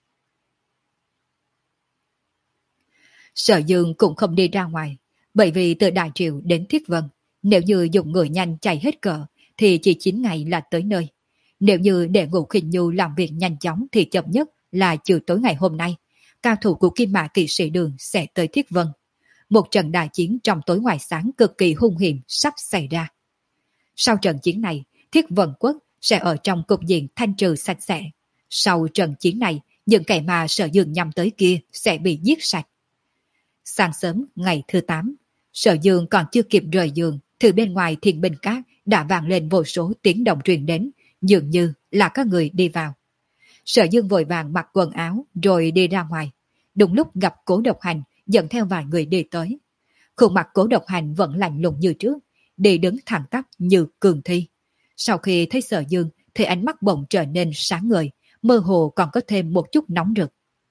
Sở Dương cũng không đi ra ngoài, bởi vì từ Đại Triệu đến Thiết Vân, nếu như dùng người nhanh chạy hết cỡ, thì chỉ chín ngày là tới nơi. Nếu như để Ngũ Khinh Nhu làm việc nhanh chóng thì chậm nhất là chiều tối ngày hôm nay, cao thủ của Kim Mã Kỵ Sĩ Đường sẽ tới Thiết Vân. Một trận đại chiến trong tối ngoài sáng cực kỳ hung hiểm sắp xảy ra. Sau trận chiến này, Thiết Vân Quốc sẽ ở trong cục diện thanh trừ sạch sẽ. Sau trận chiến này, những kẻ mà Sở Dương nhắm tới kia sẽ bị giết sạch. Sáng sớm ngày thứ tám, Sở Dương còn chưa kịp rời giường, thì bên ngoài Thiên Binh Các đã vang lên vô số tiếng động truyền đến, dường như là có người đi vào. Sở Dương vội vàng mặc quần áo rồi đi ra ngoài. Đúng lúc gặp Cố Độc Hành dẫn theo vài người đi tới. Khuôn mặt Cố Độc Hành vẫn lạnh lùng như trước, đi đứng thẳng tắp như cường thi. Sau khi thấy Sở Dương thì ánh mắt bỗng trở nên sáng ngời, mơ hồ còn có thêm một chút nóng rực.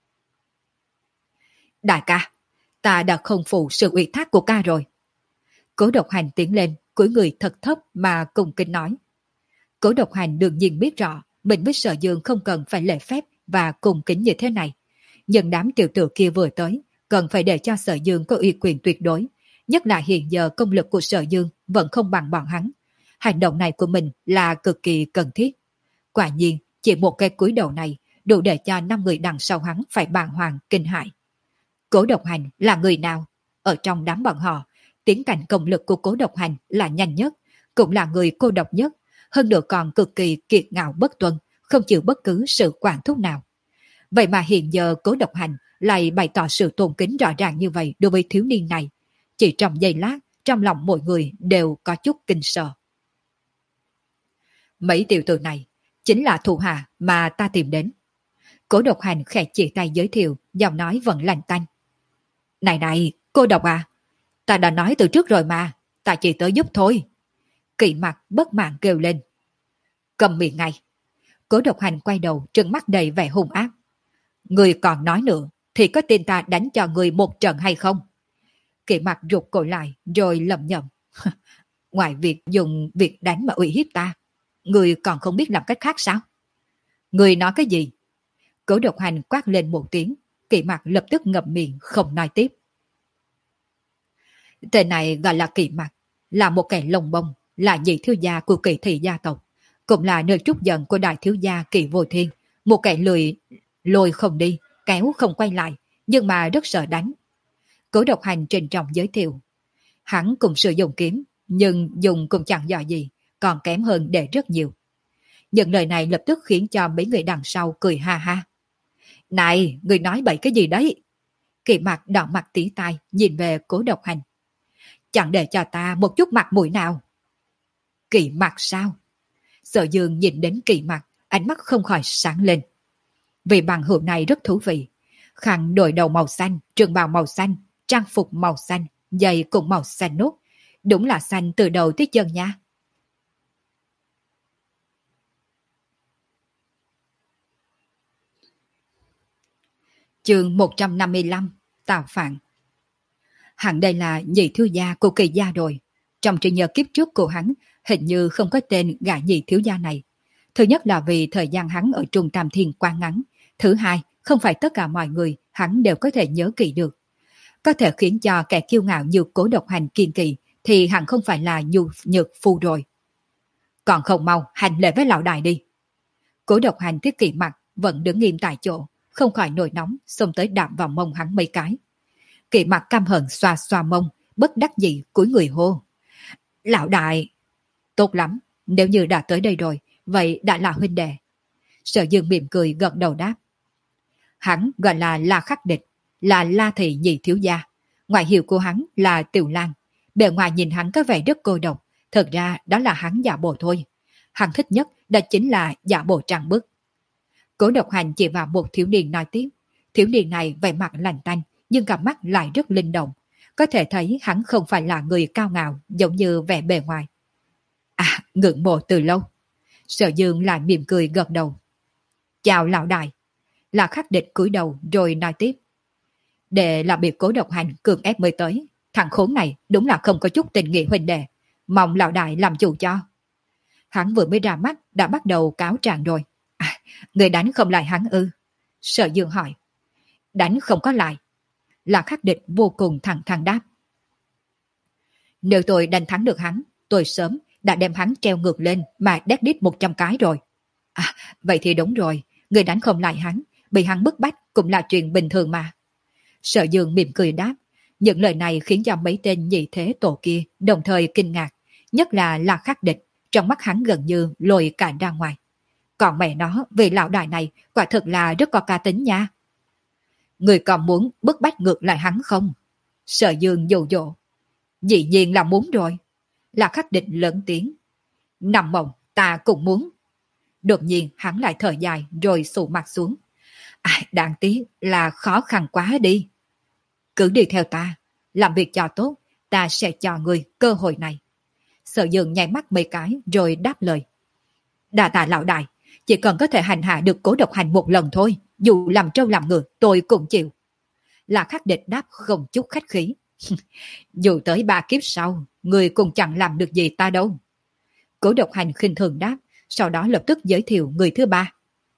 Đại ca, ta đã không phụ sự ủy thác của ca rồi. Cố Độc Hành tiến lên, cúi người thật thấp mà cùng kính nói. Cố Độc Hành đương nhiên biết rõ mình với Sở Dương không cần phải lễ phép và cùng kính như thế này. Nhưng đám tiểu tử kia vừa tới, cần phải để cho Sở Dương có uy quyền tuyệt đối. Nhất là hiện giờ công lực của Sở Dương vẫn không bằng bọn hắn. Hành động này của mình là cực kỳ cần thiết. Quả nhiên, chỉ một cái cúi đầu này đủ để cho năm người đằng sau hắn phải bàng hoàng kinh hãi. Cố Độc Hành là người nào? Ở trong đám bọn họ, tiến cảnh công lực của Cố Độc Hành là nhanh nhất, cũng là người cô độc nhất, hơn nữa còn cực kỳ kiệt ngạo bất tuân, không chịu bất cứ sự quản thúc nào. Vậy mà hiện giờ Cố Độc Hành lại bày tỏ sự tôn kính rõ ràng như vậy đối với thiếu niên này. Chỉ trong giây lát, trong lòng mọi người đều có chút kinh sợ. Mấy tiểu tử này chính là thủ hạ mà ta tìm đến. Cố Độc Hành khẽ chỉ tay giới thiệu, giọng nói vẫn lạnh tanh. Này này, cô Độc à, ta đã nói từ trước rồi mà, ta chỉ tới giúp thôi. Kỵ Mặc bất mãn kêu lên. Cầm miệng ngay. Cố Độc Hành quay đầu trừng mắt đầy vẻ hung ác. Người còn nói nữa thì có tin ta đánh cho người một trận hay không? Kỵ Mặc rụt cổ lại rồi lẩm nhẩm. Ngoài việc dùng việc đánh mà uy hiếp ta, người còn không biết làm cách khác sao? Người nói cái gì? Cố Độc Hành quát lên một tiếng. Kỵ Mặc lập tức ngậm miệng không nói tiếp. Tên này gọi là Kỵ Mặc, là một kẻ lông bông, là nhị thiếu gia của Kỵ Thị gia tộc, cũng là nơi trút giận của đại thiếu gia Kỳ Vô Thiên, một kẻ lười lôi không đi, kéo không quay lại, nhưng mà rất sợ đánh. Cố Độc Hành trịnh trọng giới thiệu, hắn cùng sử dụng kiếm, nhưng dùng cũng chẳng giỏi gì, còn kém hơn để rất nhiều. Những lời này lập tức khiến cho mấy người đằng sau cười ha ha. Này, người nói bậy cái gì đấy? Kỳ Mặc đỏ mặt tía tai nhìn về Cố Độc Hành. Chẳng để cho ta một chút mặt mũi nào. Kỳ Mặc sao? Sở Dương nhìn đến Kỳ Mặc, ánh mắt không khỏi sáng lên. Vì bằng hữu này rất thú vị. Khăn đội đầu màu xanh, trường bào màu xanh, trang phục màu xanh, giày cũng màu xanh nốt. Đúng là xanh từ đầu tới chân nha. Chương một trăm năm mươi lăm, Tào Phạn. Hẳn đây là nhị thiếu gia của Kỳ gia rồi. Trong trí nhớ kiếp trước của hắn, hình như không có tên gã nhị thiếu gia này. Thứ nhất là vì thời gian hắn ở Trung Tam Thiên quá ngắn. Thứ hai, không phải tất cả mọi người hắn đều có thể nhớ kỹ được. Có thể khiến cho kẻ kiêu ngạo như Cố Độc Hành kiên kỳ thì hẳn không phải là nhu nhược phu rồi. Còn không mau hành lễ với lão đại đi. Cố Độc Hành thiết Kỳ Mặc vẫn đứng nghiêm tại chỗ, không khỏi nổi nóng, xông tới đạp vào mông hắn mấy cái. Kỳ Mặc căm hận xoa xoa mông, bất đắc dĩ cúi người hô. Lão đại! Tốt lắm, nếu như đã tới đây rồi, vậy đã là huynh đệ. Sở Dương mỉm cười gật đầu đáp. Hắn gọi là La Khắc Địch, là La Thị nhị thiếu gia. Ngoại hiệu của hắn là Tiểu Lan. Bề ngoài nhìn hắn có vẻ rất cô độc, thật ra đó là hắn giả bộ thôi. Hắn thích nhất đó chính là giả bộ trang bức. Cố Độc Hành chỉ vào một thiếu niên nói tiếp. Thiếu niên này vẻ mặt lạnh tanh, nhưng cặp mắt lại rất linh động. Có thể thấy hắn không phải là người cao ngạo giống như vẻ bề ngoài. À, ngưỡng mộ từ lâu. Sở Dương lại mỉm cười gật đầu. Chào lão đại. Là Khắc Địch cúi đầu rồi nói tiếp. Để là bị Cố Độc Hành cường ép mới tới. Thằng khốn này đúng là không có chút tình nghĩa huynh đệ. Mong lão đại làm chủ cho. Hắn vừa mới ra mắt đã bắt đầu cáo trạng rồi. À, người đánh không lại hắn ư? Sở Dương hỏi. Đánh không có lại. Là Khắc Địch vô cùng thẳng thắn đáp. Nếu tôi đánh thắng được hắn, tôi sớm đã đem hắn treo ngược lên mà đét đít một trăm cái rồi. À, vậy thì đúng rồi, người đánh không lại hắn, bị hắn bức bách cũng là chuyện bình thường mà. Sở Dương mỉm cười đáp. Những lời này khiến cho mấy tên nhị thế tổ kia đồng thời kinh ngạc, nhất là là Khắc Địch, trong mắt hắn gần như lồi cả ra ngoài. Còn mẹ nó, vì lão đại này quả thực là rất có cá tính nha. Người còn muốn bức bách ngược lại hắn không? Sở Dương dụ dỗ. Dĩ nhiên là muốn rồi. Là Khắc Địch lớn tiếng. Nằm mộng, ta cũng muốn. Đột nhiên hắn lại thở dài rồi sụ mặt xuống. À, đáng tiếc là khó khăn quá đi. Cứ đi theo ta, làm việc cho tốt, ta sẽ cho người cơ hội này. Sở Dương nháy mắt mấy cái rồi đáp lời. Đà tạ lão đại, chỉ cần có thể hành hạ được Cố Độc Hành một lần thôi, dù làm trâu làm ngựa tôi cũng chịu. Là Khắc Địch đáp không chút khách khí. Dù tới ba kiếp sau, người cũng chẳng làm được gì ta đâu. Cố Độc Hành khinh thường đáp, sau đó lập tức giới thiệu người thứ ba.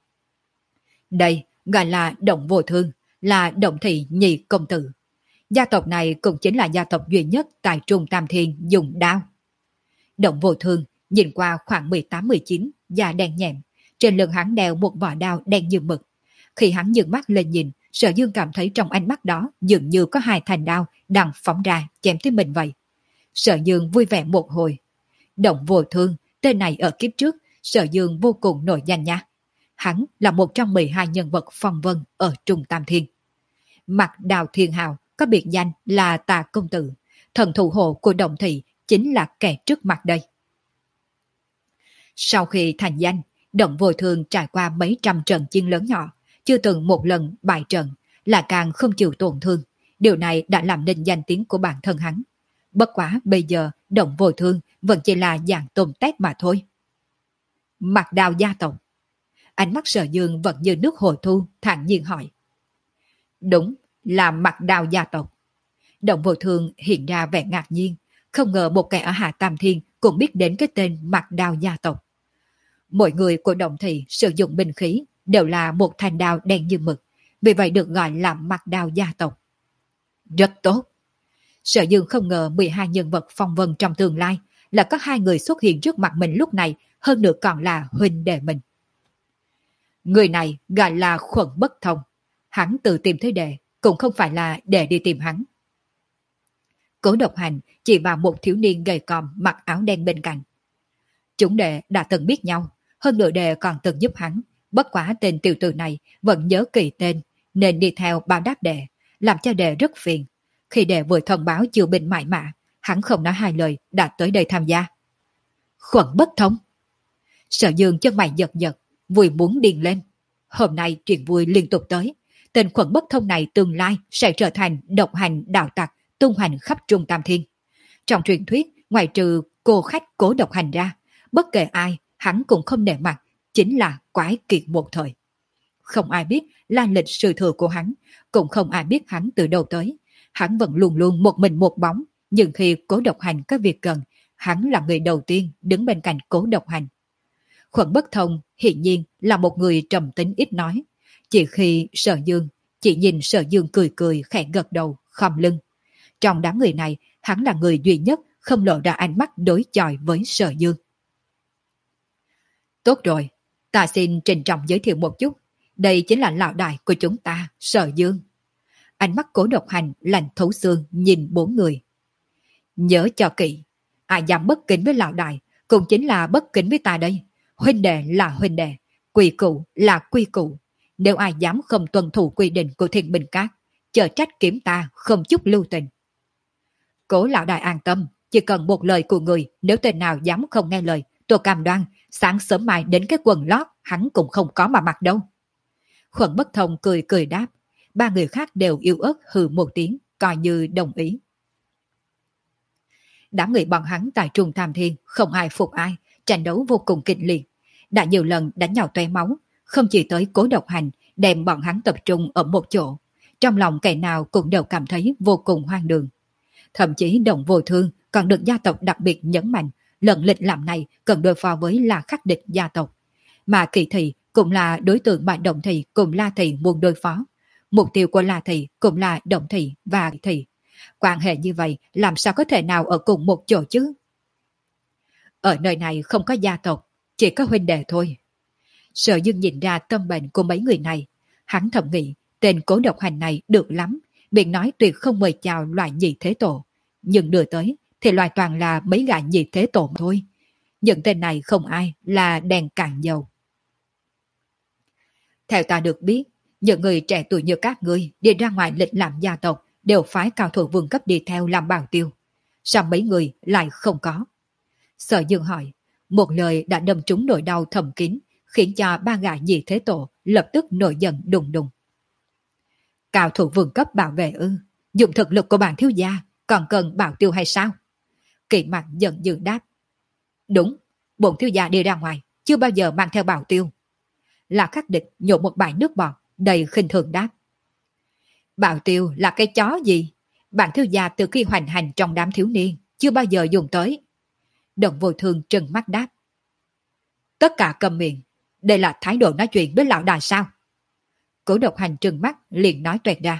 Đây gọi là Động Vô Thương, là Động Thị nhị công tử. Gia tộc này cũng chính là gia tộc duy nhất tại Trung Tam Thiên dùng đao. Động Vô Thương nhìn qua khoảng mười tám mười chín, da đen nhẹm, trên lưng hắn đeo một vỏ đao đen như mực. Khi hắn nhướng mắt lên nhìn, Sở Dương cảm thấy trong ánh mắt đó dường như có hai thanh đao đang phóng ra chém tới mình vậy. Sở Dương vui vẻ một hồi. Động Vô Thương, tên này ở kiếp trước, Sở Dương vô cùng nổi danh nha. Hắn là một trong mười hai nhân vật phong vân ở Trung Tam Thiên. Mặt Đào Thiên Hào có biệt danh là Tà Công Tử, thần thủ hộ của Động Thị chính là kẻ trước mặt đây. Sau khi thành danh, Động Vô Thương trải qua mấy trăm trận chiến lớn nhỏ, chưa từng một lần bại trận, là càng không chịu tổn thương. Điều này đã làm nên danh tiếng của bản thân hắn. Bất quá bây giờ Động Vô Thương vẫn chỉ là dạng tôm tép mà thôi. Mặt Đào gia tộc. Ánh mắt Sở Dương vẫn như nước hồ thu, thản nhiên hỏi. Đúng, là Mặt Đào gia tộc. Động Vô Thương hiện ra vẻ ngạc nhiên, không ngờ một kẻ ở Hạ Tam Thiên cũng biết đến cái tên Mặt Đào gia tộc. Mỗi người của Động Thị sử dụng binh khí đều là một thanh đao đen như mực, vì vậy được gọi là Mặt Đào gia tộc. Rất tốt. Sở Dương không ngờ mười hai nhân vật phong vân trong tương lai là có hai người xuất hiện trước mặt mình lúc này hơn nữa còn là huynh đệ mình. Người này gọi là Khuẩn Bất Thông, hắn tự tìm thấy đệ, cũng không phải là đệ đi tìm hắn. Cố Độc Hành chỉ vào một thiếu niên gầy còm mặc áo đen bên cạnh. Chúng đệ đã từng biết nhau, hơn nữa đệ còn từng giúp hắn, bất quá tên tiểu tử này vẫn nhớ kỳ tên, nên đi theo bao đáp đệ, làm cho đệ rất phiền. Khi đệ vừa thông báo chiêu binh mại mã, hắn không nói hai lời đã tới đây tham gia. Khuẩn Bất Thông. Sở Dương chân mày giật giật, vui muốn điên lên. Hôm nay chuyện vui liên tục tới, tên Khuẩn Bất Thông này tương lai sẽ trở thành độc hành đạo tặc, tung hành khắp Trung Tam Thiên. Trong truyền thuyết, ngoài trừ cô khách Cố Độc Hành ra, bất kể ai, hắn cũng không nể mặt, chính là quái kiệt một thời. Không ai biết là lịch sử thừa của hắn, cũng không ai biết hắn từ đâu tới. Hắn vẫn luôn luôn một mình một bóng, nhưng khi Cố Độc Hành có việc cần, hắn là người đầu tiên đứng bên cạnh Cố Độc Hành. Khuẩn Bất Thông hiển nhiên là một người trầm tính ít nói. Chỉ khi Sở Dương, chỉ nhìn Sở Dương cười cười khẽ gật đầu, khom lưng. Trong đám người này, hắn là người duy nhất không lộ ra ánh mắt đối chọi với Sở Dương. Tốt rồi, ta xin trình trọng giới thiệu một chút. Đây chính là lão đại của chúng ta, Sở Dương. Ánh mắt Cố Độc Hành lạnh thấu xương nhìn bốn người. Nhớ cho kỹ, ai dám bất kính với lão đại, cũng chính là bất kính với ta đây. Huynh đệ là huynh đệ, quy củ là quy củ. Nếu ai dám không tuân thủ quy định của Thiên Bình Các, chớ trách kiếm ta không chút lưu tình. Cố lão đại an tâm, chỉ cần một lời của người, nếu tên nào dám không nghe lời, tôi cam đoan, sáng sớm mai đến cái quần lót, hắn cũng không có mà mặc đâu. Khuẩn Bất Thông cười cười đáp, ba người khác đều yếu ớt hừ một tiếng, coi như đồng ý. Đám người bọn hắn tại Trung Tam Thiên, không ai phục ai, tranh đấu vô cùng kịch liệt. Đã nhiều lần đánh nhau tóe máu, không chỉ tới Cố Độc Hành, đem bọn hắn tập trung ở một chỗ. Trong lòng kẻ nào cũng đều cảm thấy vô cùng hoang đường. Thậm chí Đồng Vô Thương còn được gia tộc đặc biệt nhấn mạnh, lần lịch làm này cần đối phó với La Khắc địch gia tộc. Mà Kỳ Thị cũng là đối tượng mà Đồng Thị cùng La Thị muốn đối phó. Mục tiêu của La Thị cũng là Đồng Thị và Kỳ Thị. Quan hệ như vậy làm sao có thể nào ở cùng một chỗ chứ? Ở nơi này không có gia tộc, chỉ có huynh đệ thôi. Sở Dương nhìn ra tâm bệnh của mấy người này. Hắn thầm nghĩ tên Cố Độc Hành này được lắm, miệng nói tuyệt không mời chào loại nhị thế tổ. Nhưng đưa tới thì loại toàn là mấy gã nhị thế tổ thôi. Những tên này không ai là đèn cạn dầu. Theo ta được biết, những người trẻ tuổi như các ngươi đi ra ngoài lịch làm gia tộc đều phái cao thủ vương cấp đi theo làm bảo tiêu. Sao mấy người lại không có? Sở Dương hỏi, một lời đã đâm trúng nỗi đau thầm kín, khiến cho ba gã nhị thế tổ lập tức nổi giận đùng đùng. Cao thủ vương cấp bảo vệ ư? Dùng thực lực của bản thiếu gia còn cần bảo tiêu hay sao? Kỳ Mặc giận dữ đáp. Đúng, bổn thiếu gia đi ra ngoài, chưa bao giờ mang theo bảo tiêu. La Khắc địch nhổ một bãi nước bọt, đầy khinh thường đáp. Bảo tiêu là cái chó gì? Bản thiếu gia từ khi hoành hành trong đám thiếu niên, chưa bao giờ dùng tới. Đồng Vô Thương trừng mắt đáp. Tất cả cầm miệng, đây là thái độ nói chuyện với lão đại sao? Cố Độc Hành trừng mắt liền nói toẹt ra.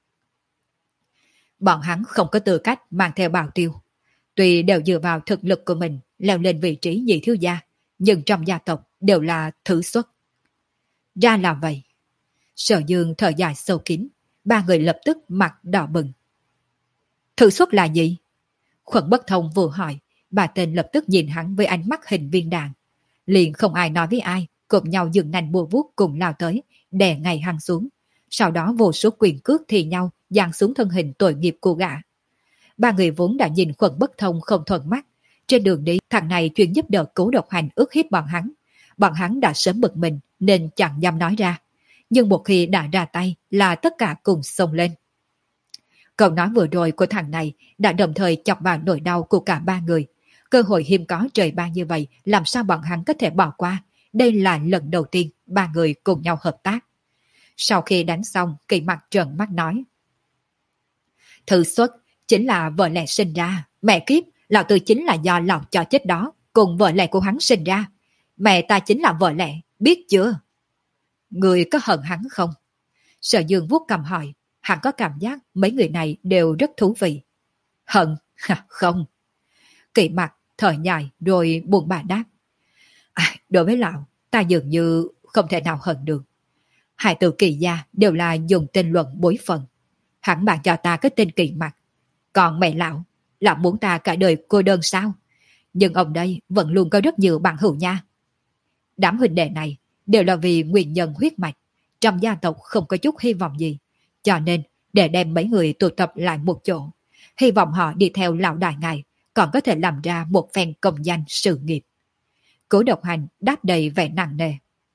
Bọn hắn không có tư cách mang theo bảo tiêu. Tuy đều dựa vào thực lực của mình leo lên vị trí nhị thiếu gia, nhưng trong gia tộc đều là thứ xuất. Ra là vậy. Sở Dương thở dài sâu kín, ba người lập tức mặt đỏ bừng. Thứ xuất là gì? Khuẩn Bất Thông vừa hỏi, bà tên lập tức nhìn hắn với ánh mắt hình viên đạn. Liền không ai nói với ai, cùng nhau dừng nành bùa vuốt cùng lao tới, đè ngay hăng xuống. Sau đó vô số quyền cước thì nhau giáng xuống thân hình tội nghiệp của gã. Ba người vốn đã nhìn Khuẩn Bất Thông không thuận mắt. Trên đường đi, thằng này chuyên giúp đỡ Cố Độc Hành ức hiếp bọn hắn. Bọn hắn đã sớm bực mình nên chẳng dám nói ra. Nhưng một khi đã ra tay là tất cả cùng xông lên. Câu nói vừa rồi của thằng này đã đồng thời chọc vào nỗi đau của cả ba người. Cơ hội hiếm có trời ban như vậy làm sao bọn hắn có thể bỏ qua. Đây là lần đầu tiên ba người cùng nhau hợp tác. Sau khi đánh xong, Kỳ Mặc trợn mắt nói. Thứ xuất chính là vợ lẽ sinh ra. Mẹ kiếp, lão tử chính là do lão cho chết đó, cùng vợ lẽ của hắn sinh ra. Mẹ ta chính là vợ lẽ, biết chưa? Người có hận hắn không? Sở Dương vuốt cầm hỏi, hắn có cảm giác mấy người này đều rất thú vị. Hận? Không. Kỳ Mặc thở dài rồi buồn bã đáp. Đối với lão, ta dường như không thể nào hận được. Hai từ Kỳ gia đều là dùng tên luận bối phận. Hắn bạn cho ta cái tên Kỳ Mặc. Còn mẹ lão, lão muốn ta cả đời cô đơn sao? Nhưng ông đây vẫn luôn có rất nhiều bạn hữu nha. Đám huynh đệ này đều là vì nguyên nhân huyết mạch. Trong gia tộc không có chút hy vọng gì. Cho nên để đem mấy người tụ tập lại một chỗ. Hy vọng họ đi theo lão đại ngài, còn có thể làm ra một phen công danh sự nghiệp. Cố Độc Hành đáp đầy vẻ nặng nề.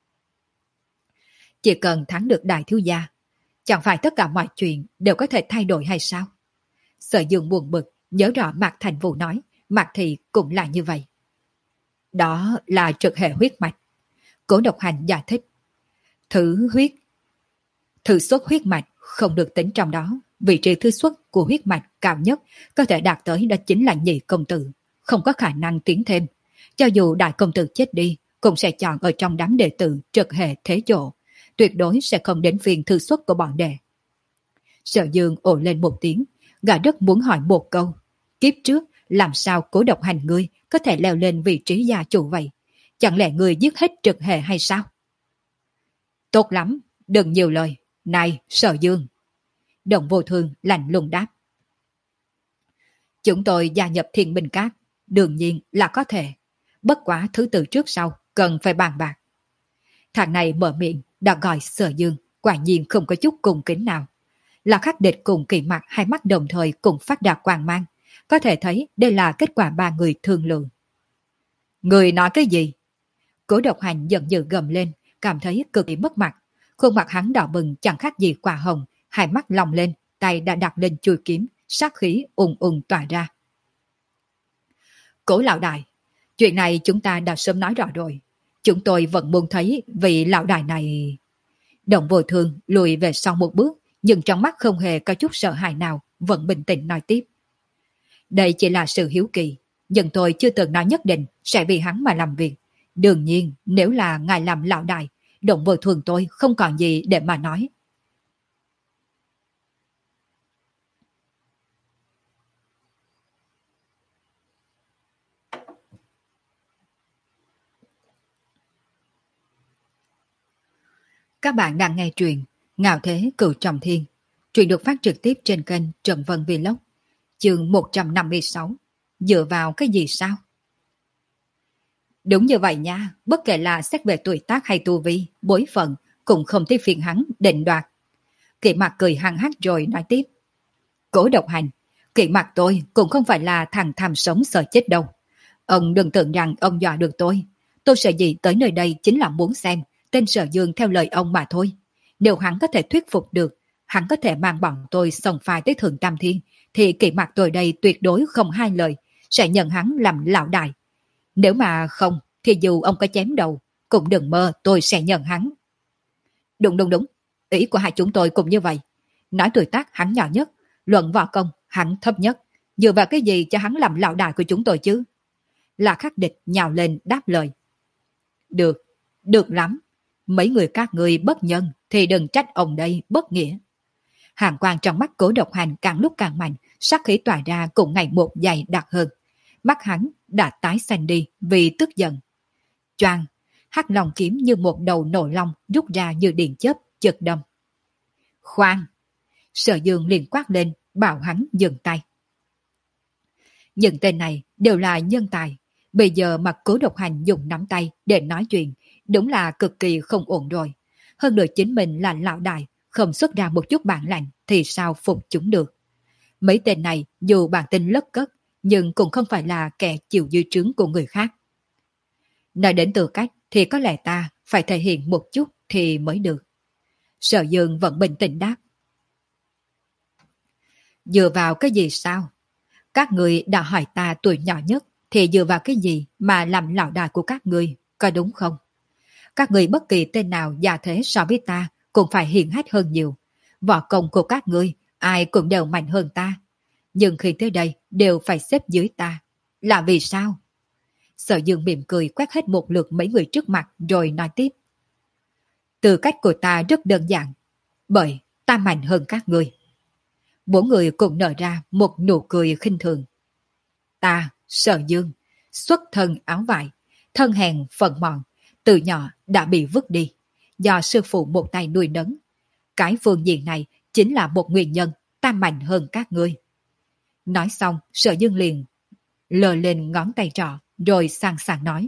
Chỉ cần thắng được đại thiếu gia, chẳng phải tất cả mọi chuyện đều có thể thay đổi hay sao? Sở Dương buồn bực, nhớ rõ Mạc Thành Vũ nói, Mạc Thị cũng là như vậy. Đó là trực hệ huyết mạch. Cố Độc Hành giải thích. Thứ huyết, thứ xuất huyết mạch không được tính trong đó. Vị trí thứ xuất của huyết mạch cao nhất có thể đạt tới đó chính là nhị công tử, không có khả năng tiến thêm. Cho dù đại công tử chết đi, cũng sẽ chọn ở trong đám đệ tử trực hệ thế chỗ, tuyệt đối sẽ không đến phiên thư xuất của bọn đệ. Sở Dương ồ lên một tiếng, gã rất muốn hỏi một câu. Kiếp trước, làm sao Cố Độc Hành ngươi có thể leo lên vị trí gia chủ vậy? Chẳng lẽ ngươi giết hết trực hệ hay sao? Tốt lắm, đừng nhiều lời. Này, Sở Dương. Đồng Vô Thương lạnh lùng đáp. Chúng tôi gia nhập Thiên Minh Các, đương nhiên là có thể. Bất quá thứ tự trước sau, cần phải bàn bạc. Thằng này mở miệng, đã gọi Sở Dương, quả nhiên không có chút cung kính nào. Là Khắc Địch cùng Kỳ Mặc hai mắt đồng thời cùng phát ra quang mang. Có thể thấy đây là kết quả ba người thương lượng. Người nói cái gì? Cố Độc Hành giận dữ gầm lên, cảm thấy cực kỳ mất mặt. Khuôn mặt hắn đỏ bừng chẳng khác gì quả hồng, hai mắt lồng lên, tay đã đặt lên chuôi kiếm, sát khí ùng ùng tỏa ra. Cố lão đại, chuyện này chúng ta đã sớm nói rõ rồi. Chúng tôi vẫn muốn thấy vị lão đại này... Đồng Vô Thương lùi về sau một bước, nhưng trong mắt không hề có chút sợ hãi nào, vẫn bình tĩnh nói tiếp. Đây chỉ là sự hiếu kỳ, nhưng tôi chưa từng nói nhất định sẽ vì hắn mà làm việc. Đương nhiên, nếu là ngài làm lão đại, Đồng Vô Thương tôi không còn gì để mà nói. Các bạn đang nghe truyện Ngạo Thế Cửu Trọng Thiên. Truyện được phát trực tiếp trên kênh Trần Vân Vlog. Chương một trăm năm mươi sáu. Dựa vào cái gì sao? Đúng như vậy nha, bất kể là xét về tuổi tác hay tu vi, bối phận, cũng không tới phiền hắn định đoạt. Kỵ Mặc cười hăng hắc rồi nói tiếp. Cố Độc Hành, Kỵ Mặc tôi cũng không phải là thằng tham sống sợ chết đâu. Ông đừng tưởng rằng ông dọa được tôi. Tôi sợ gì tới nơi đây chính là muốn xem tên Sở Dương theo lời ông mà thôi. Nếu hắn có thể thuyết phục được, hắn có thể mang bọn tôi xông pha tới Thượng Tam Thiên, thì Kỵ Mặc tôi đây tuyệt đối không hai lời, sẽ nhận hắn làm lão đại. Nếu mà không, thì dù ông có chém đầu, cũng đừng mơ tôi sẽ nhận hắn. Đúng đúng đúng, ý của hai chúng tôi cũng như vậy. Nói tuổi tác hắn nhỏ nhất, luận võ công hắn thấp nhất, dựa vào cái gì cho hắn làm lão đại của chúng tôi chứ? Là Khắc Địch nhào lên đáp lời. Được, được lắm. Mấy người các người bất nhân thì đừng trách ông đây bất nghĩa. Hàng quang trong mắt Cố Độc Hành càng lúc càng mạnh, sát khí tỏa ra cũng ngày một dày đặc hơn. Mắt hắn đã tái xanh đi vì tức giận. Choang, hắc long kiếm như một đầu nổ long rút ra như điện chớp chợt đâm. Khoan! Sở Dương liền quát lên, bảo hắn dừng tay. Những tên này đều là nhân tài. Bây giờ mà Cố Độc Hành dùng nắm tay để nói chuyện, đúng là cực kỳ không ổn rồi. Hơn nữa chính mình là lão đại, không xuất ra một chút bản lĩnh thì sao phục chúng được. Mấy tên này dù bản tính lất cất, nhưng cũng không phải là kẻ chịu dưới trướng của người khác. Nói đến tư cách thì có lẽ ta phải thể hiện một chút thì mới được. Sở Dương vẫn bình tĩnh đáp. Dựa vào cái gì sao? Các người đã hỏi ta tuổi nhỏ nhất, thì dựa vào cái gì mà làm lão đại của các người, có đúng không? Các người bất kỳ tên nào già thế so với ta cũng phải hiển hách hơn nhiều. Võ công của các người, ai cũng đều mạnh hơn ta. Nhưng khi tới đây đều phải xếp dưới ta. Là vì sao? Sở Dương mỉm cười quét hết một lượt mấy người trước mặt rồi nói tiếp. Tư cách của ta rất đơn giản. Bởi ta mạnh hơn các người. Bốn người cùng nở ra một nụ cười khinh thường. Ta, Sở Dương, xuất thân áo vải, thân hèn phận mọn, từ nhỏ đã bị vứt đi, do sư phụ một tay nuôi nấng. Cái phương diện này chính là một nguyên nhân ta mạnh hơn các ngươi. Nói xong, Sở Dương liền lờ lên ngón tay trỏ, rồi sang sảng nói.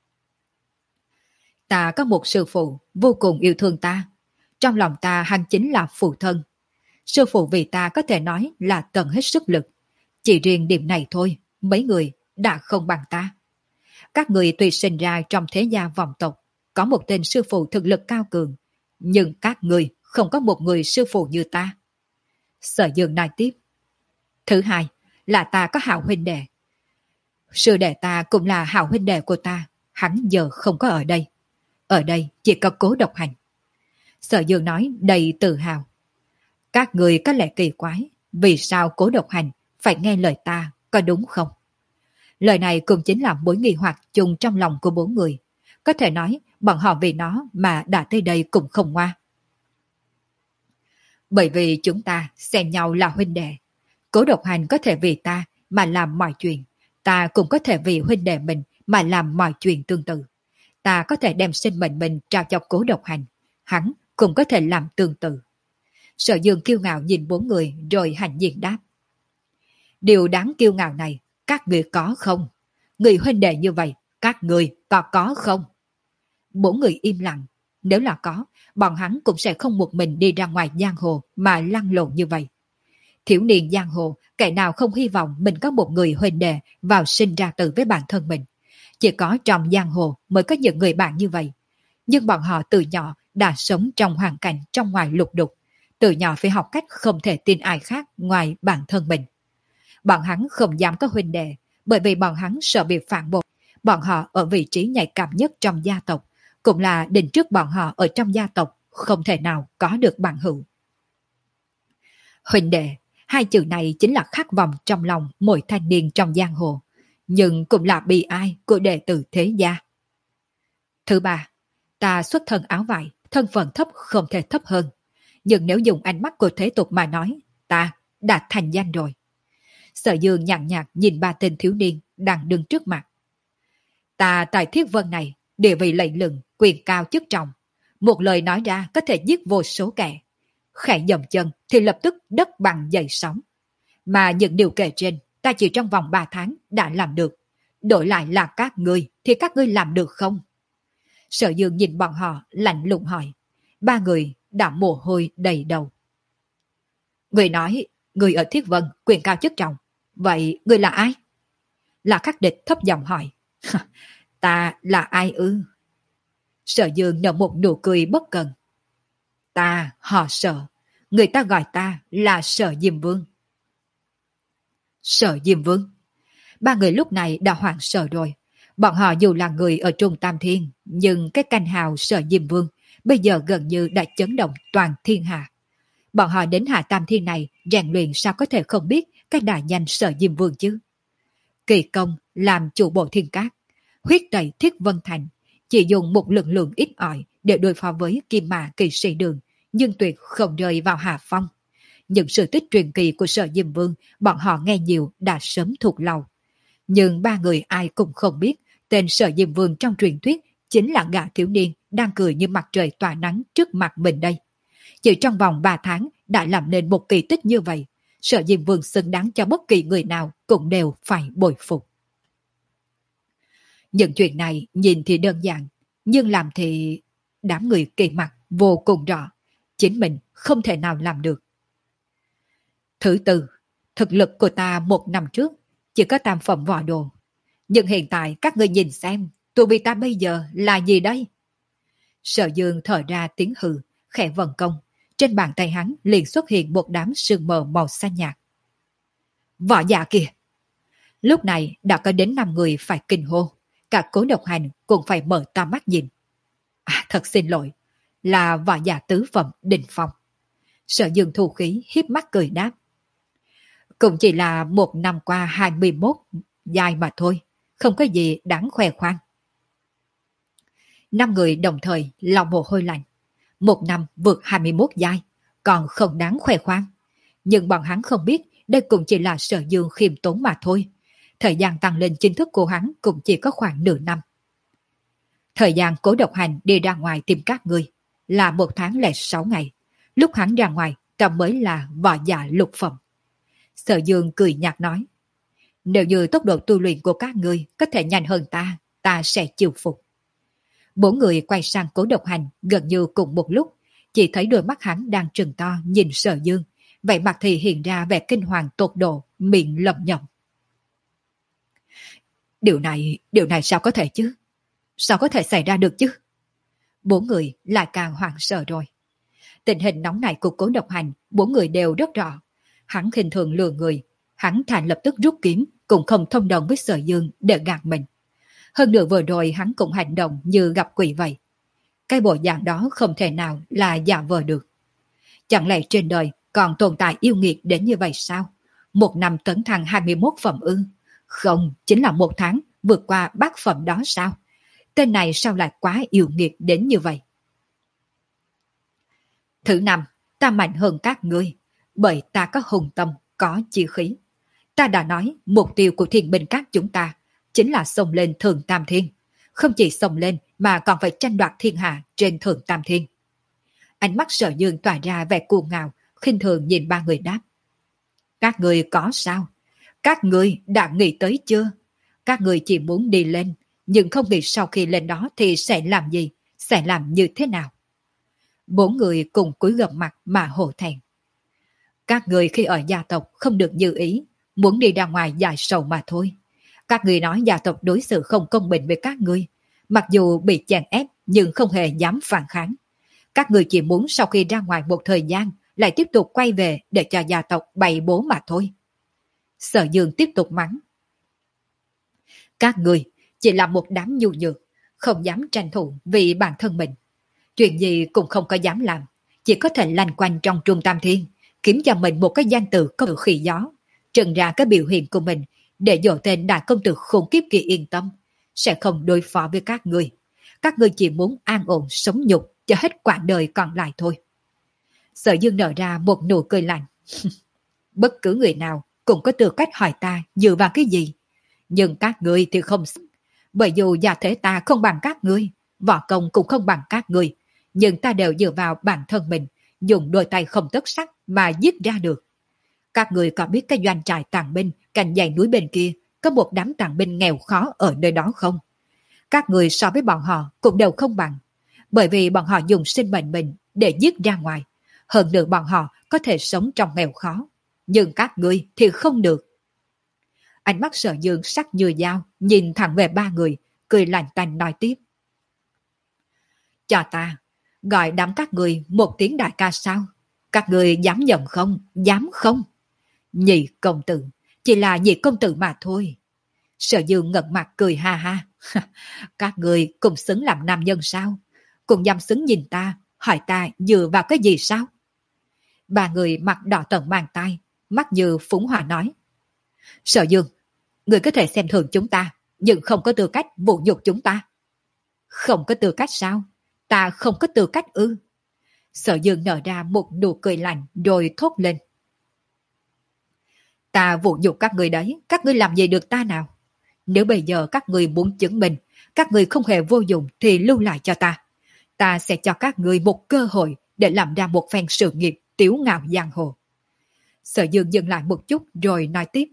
Ta có một sư phụ vô cùng yêu thương ta. Trong lòng ta hắn chính là phụ thân. Sư phụ vì ta có thể nói là tận hết sức lực. Chỉ riêng điểm này thôi, mấy người đã không bằng ta. Các người tuy sinh ra trong thế gia vọng tộc, có một tên sư phụ thực lực cao cường, nhưng các người không có một người sư phụ như ta. Sở Dương nói tiếp. Thứ hai là ta có hảo huynh đệ. Sư đệ ta cũng là hảo huynh đệ của ta, hắn giờ không có ở đây. Ở đây chỉ có Cố Độc Hành. Sở Dương nói đầy tự hào. Các người có lẽ kỳ quái, vì sao Cố Độc Hành phải nghe lời ta, có đúng không? Lời này cũng chính là mối nghi hoặc chung trong lòng của bốn người. Có thể nói bọn họ vì nó mà đã tới đây cũng không ngoa. Bởi vì chúng ta xem nhau là huynh đệ. Cố Độc Hành có thể vì ta mà làm mọi chuyện. Ta cũng có thể vì huynh đệ mình mà làm mọi chuyện tương tự. Ta có thể đem sinh mệnh mình trao cho Cố Độc Hành. Hắn cũng có thể làm tương tự. Sở Dương kiêu ngạo nhìn bốn người rồi hạnh diện đáp. Điều đáng kiêu ngạo này các người có không? Người huynh đệ như vậy các người có có không? Bốn người im lặng. Nếu là có, bọn hắn cũng sẽ không một mình đi ra ngoài giang hồ mà lăn lộn như vậy. Thiếu niên giang hồ, kẻ nào không hy vọng mình có một người huynh đệ vào sinh ra tử với bản thân mình. Chỉ có trong giang hồ mới có những người bạn như vậy. Nhưng bọn họ từ nhỏ đã sống trong hoàn cảnh trong ngoài lục đục. Từ nhỏ phải học cách không thể tin ai khác ngoài bản thân mình. Bọn hắn không dám có huynh đệ, bởi vì bọn hắn sợ bị phản bội. Bọn họ ở vị trí nhạy cảm nhất trong gia tộc, cũng là định trước bọn họ ở trong gia tộc không thể nào có được bằng hữu. Huynh đệ, hai chữ này chính là khát vọng trong lòng mỗi thanh niên trong giang hồ, nhưng cũng là bi ai của đệ tử thế gia. Thứ ba, ta xuất thân áo vải, thân phận thấp không thể thấp hơn. Nhưng nếu dùng ánh mắt của thế tục mà nói, ta đã thành danh rồi. Sở Dương nhàn nhạt nhìn ba tên thiếu niên đang đứng trước mặt. Ta tại Thiết Vân này, địa vị lẫy lừng, quyền cao chức trọng. Một lời nói ra có thể giết vô số kẻ. Khẽ dậm chân thì lập tức đất bằng dậy sóng. Mà những điều kể trên, ta chỉ trong vòng ba tháng đã làm được. Đổi lại là các ngươi, thì các ngươi làm được không? Sở Dương nhìn bọn họ, lạnh lùng hỏi. Ba người đã mồ hôi đầy đầu. Người nói, người ở Thiết Vân, quyền cao chức trọng. Vậy người là ai? Là Khắc Địch thấp giọng hỏi. Ta là ai ư? Sở Dương nở một nụ cười bất cần. Ta họ Sở, người ta gọi ta là Sở Diêm Vương. Sở Diêm Vương. Ba người lúc này đã hoảng sợ rồi. Bọn họ dù là người ở Trung Tam Thiên, nhưng cái canh hào Sở Diêm Vương bây giờ gần như đã chấn động toàn thiên hạ. Bọn họ đến Hạ Tam Thiên này rèn luyện sao có thể không biết cái đại danh Sở Diêm Vương chứ? Kỳ công làm chủ bộ thiên cát, huyết tẩy Thiết Vân Thành, chỉ dùng một lực lượng ít ỏi để đối phó với Kim Mã Kỳ Sĩ Đường, nhưng tuyệt không rơi vào hạ phong. Những sự tích truyền kỳ của Sở Diêm Vương bọn họ nghe nhiều đã sớm thuộc lòng. Nhưng ba người ai cũng không biết tên Sở Diêm Vương trong truyền thuyết chính là gã thiếu niên đang cười như mặt trời tỏa nắng trước mặt mình đây. Chỉ trong vòng ba tháng đã làm nên một kỳ tích như vậy, Sở Diêm Vương xứng đáng cho bất kỳ người nào cũng đều phải bội phục. Những chuyện này nhìn thì đơn giản, nhưng làm thì đám người kỳ mặt vô cùng rõ, chính mình không thể nào làm được. Thứ tư, thực lực của ta một năm trước chỉ có tam phẩm võ đồ, nhưng hiện tại các ngươi nhìn xem, tu vi ta bây giờ là gì đây? Sở Dương thở ra tiếng hừ, khẽ vận công, trên bàn tay hắn liền xuất hiện một đám sương mờ màu xanh nhạt. Võ giả kìa! Lúc này đã có đến năm người phải kinh hô, cả Cố Độc Hành cũng phải mở to mắt nhìn. À, thật xin lỗi, là võ giả tứ phẩm đỉnh phong. Sở Dương thu khí hiếp mắt cười đáp. Cũng chỉ là một năm qua hai mươi mốt dài mà thôi, không có gì đáng khoe khoang. Năm người đồng thời lòng mồ hôi lạnh. Một năm vượt hai mươi mốt giai, còn không đáng khoe khoang. Nhưng bọn hắn không biết đây cũng chỉ là Sở Dương khiêm tốn mà thôi. Thời gian tăng lên chính thức của hắn cũng chỉ có khoảng nửa năm. Thời gian Cố Độc Hành đi ra ngoài tìm các ngươi là một tháng lẻ sáu ngày. Lúc hắn ra ngoài, ta mới là võ giả lục phẩm. Sở Dương cười nhạt nói, nếu như tốc độ tu luyện của các ngươi có thể nhanh hơn ta, ta sẽ chịu phục. Bốn người quay sang Cố Độc Hành gần như cùng một lúc, chỉ thấy đôi mắt hắn đang trừng to nhìn Sở Dương, vậy mặt thì hiện ra vẻ kinh hoàng tột độ, miệng lẩm nhẩm. Điều này, điều này sao có thể chứ? Sao có thể xảy ra được chứ? Bốn người lại càng hoảng sợ rồi. Tình hình nóng này của Cố Độc Hành, bốn người đều rất rõ. Hắn khinh thường lừa người, hắn thà lập tức rút kiếm, cũng không thông đồng với Sở Dương để gạt mình. Hơn nữa vừa rồi hắn cũng hành động như gặp quỷ vậy. Cái bộ dạng đó không thể nào là giả vờ được. Chẳng lẽ trên đời còn tồn tại yêu nghiệt đến như vậy sao? Một năm tấn thăng hai mươi mốt phẩm ư? Không, chính là một tháng vượt qua bát phẩm đó sao? Tên này sao lại quá yêu nghiệt đến như vậy? Thứ năm, ta mạnh hơn các ngươi, bởi ta có hùng tâm, có chi khí. Ta đã nói mục tiêu của thiên binh các chúng ta chính là xông lên Thượng Tam Thiên. Không chỉ xông lên mà còn phải tranh đoạt thiên hạ trên Thượng Tam Thiên. Ánh mắt Sở Dương tỏa ra vẻ cuồng ngạo, khinh thường nhìn ba người đáp. Các người có sao? Các người đã nghĩ tới chưa? Các người chỉ muốn đi lên, nhưng không nghĩ sau khi lên đó thì sẽ làm gì, sẽ làm như thế nào? Bốn người cùng cúi gập mặt mà hổ thẹn. Các người khi ở gia tộc không được như ý, muốn đi ra ngoài giải sầu mà thôi. Các người nói gia tộc đối xử không công bình với các ngươi, mặc dù bị chèn ép nhưng không hề dám phản kháng. Các người chỉ muốn sau khi ra ngoài một thời gian lại tiếp tục quay về để cho gia tộc bày bố mà thôi. Sở Dương tiếp tục mắng. Các người chỉ là một đám nhu nhược, không dám tranh thủ vì bản thân mình. Chuyện gì cũng không có dám làm, chỉ có thể lanh quanh trong Trung Tam Thiên, kiếm cho mình một cái danh từ có khỉ gió, trần ra cái biểu hiện của mình để dỗ tên đại công tử khủng khiếp kia yên tâm, sẽ không đối phó với các người. Các người chỉ muốn an ổn sống nhục cho hết quãng đời còn lại thôi. Sở Dương nở ra một nụ cười lạnh. Bất cứ người nào cũng có tư cách hỏi ta dựa vào cái gì. Nhưng các ngươi thì không xứng. Bởi dù gia thế ta không bằng các ngươi, võ công cũng không bằng các ngươi, nhưng ta đều dựa vào bản thân mình, dùng đôi tay không tất sắc mà giết ra được. Các người có biết cái doanh trại tàn binh cạnh dãy núi bên kia có một đám tàn binh nghèo khó ở nơi đó không? Các người so với bọn họ cũng đều không bằng, bởi vì bọn họ dùng sinh mệnh mình để giết ra ngoài. Hơn nữa bọn họ có thể sống trong nghèo khó, nhưng các ngươi thì không được. Ánh mắt Sở Dương sắc như dao, nhìn thẳng về ba người, cười lạnh tanh nói tiếp. Cho ta, gọi đám các người một tiếng đại ca sao? Các người dám nhận không? Dám không? Nhị công tử, chỉ là nhị công tử mà thôi. Sở Dương ngẩng mặt cười ha ha. Các người cùng xứng làm nam nhân sao? Cùng dám xứng nhìn ta, hỏi ta dựa vào cái gì sao? Ba người mặt đỏ tận mang tay, mắt như phúng hỏa nói. Sở Dương, người có thể xem thường chúng ta, nhưng không có tư cách vũ nhục chúng ta. Không có tư cách sao? Ta không có tư cách ư? Sở Dương nở ra một nụ cười lạnh rồi thốt lên. Ta vũ nhục các người đấy, các ngươi làm gì được ta nào? Nếu bây giờ các người muốn chứng minh các người không hề vô dụng thì lưu lại cho ta. Ta sẽ cho các người một cơ hội để làm ra một phen sự nghiệp tiếu ngạo giang hồ. Sở Dương dừng lại một chút rồi nói tiếp.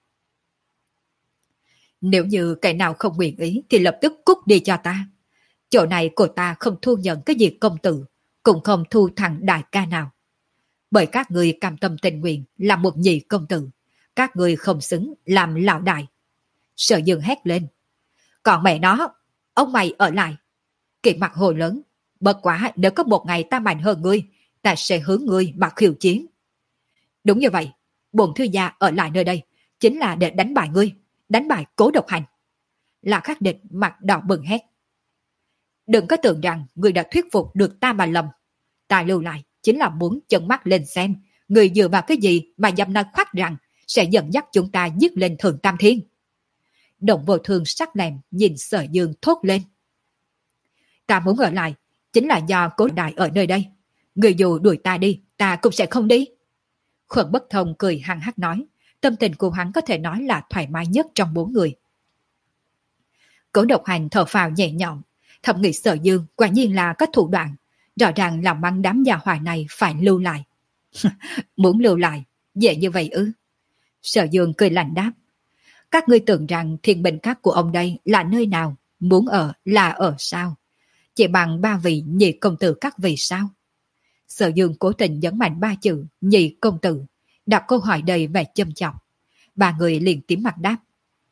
Nếu như kẻ nào không nguyện ý thì lập tức cút đi cho ta. Chỗ này của ta không thu nhận cái gì công tử, cũng không thu thằng đại ca nào. Bởi các người cam tâm tình nguyện làm một nhị công tử, các người không xứng làm lão đại. Sở Dương hét lên. Còn mẹ nó, ông mày ở lại. Kỳ mặt hồ lớn, bất quá nếu có một ngày ta mạnh hơn ngươi, ta sẽ hướng ngươi mà khiêu chiến. Đúng như vậy, bổn thư gia ở lại nơi đây chính là để đánh bại ngươi, đánh bại Cố Độc Hành. Là Khắc Địch mặt đỏ bừng hét. Đừng có tưởng rằng ngươi đã thuyết phục được ta mà lầm. Ta lưu lại chính là muốn chân mắt lên xem người dựa vào cái gì mà dám nói khoác rằng sẽ dẫn dắt chúng ta giết lên Thượng Tam Thiên. Động Vô Thương sắc lẹm nhìn Sở Dương thốt lên. Ta muốn ở lại chính là do Cố đại ở nơi đây. Người dù đuổi ta đi, ta cũng sẽ không đi. Khuẩn Bất Thông cười hăng hắc nói, tâm tình của hắn có thể nói là thoải mái nhất trong bốn người. Cố Độc Hành thở phào nhẹ nhõm, Thẩm nghĩ Sở Dương quả nhiên là có thủ đoạn, rõ ràng làm mang đám gia hỏa này phải lưu lại. Muốn lưu lại, dễ như vậy ư? Sở Dương cười lạnh đáp. Các ngươi tưởng rằng thiên bình các của ông đây là nơi nào, muốn ở là ở sao? Chỉ bằng ba vị nhị công tử các vị sao? Sở Dương cố tình nhấn mạnh ba chữ nhị công tử, đặt câu hỏi đầy vẻ châm chọc. Ba người liền tím mặt đáp.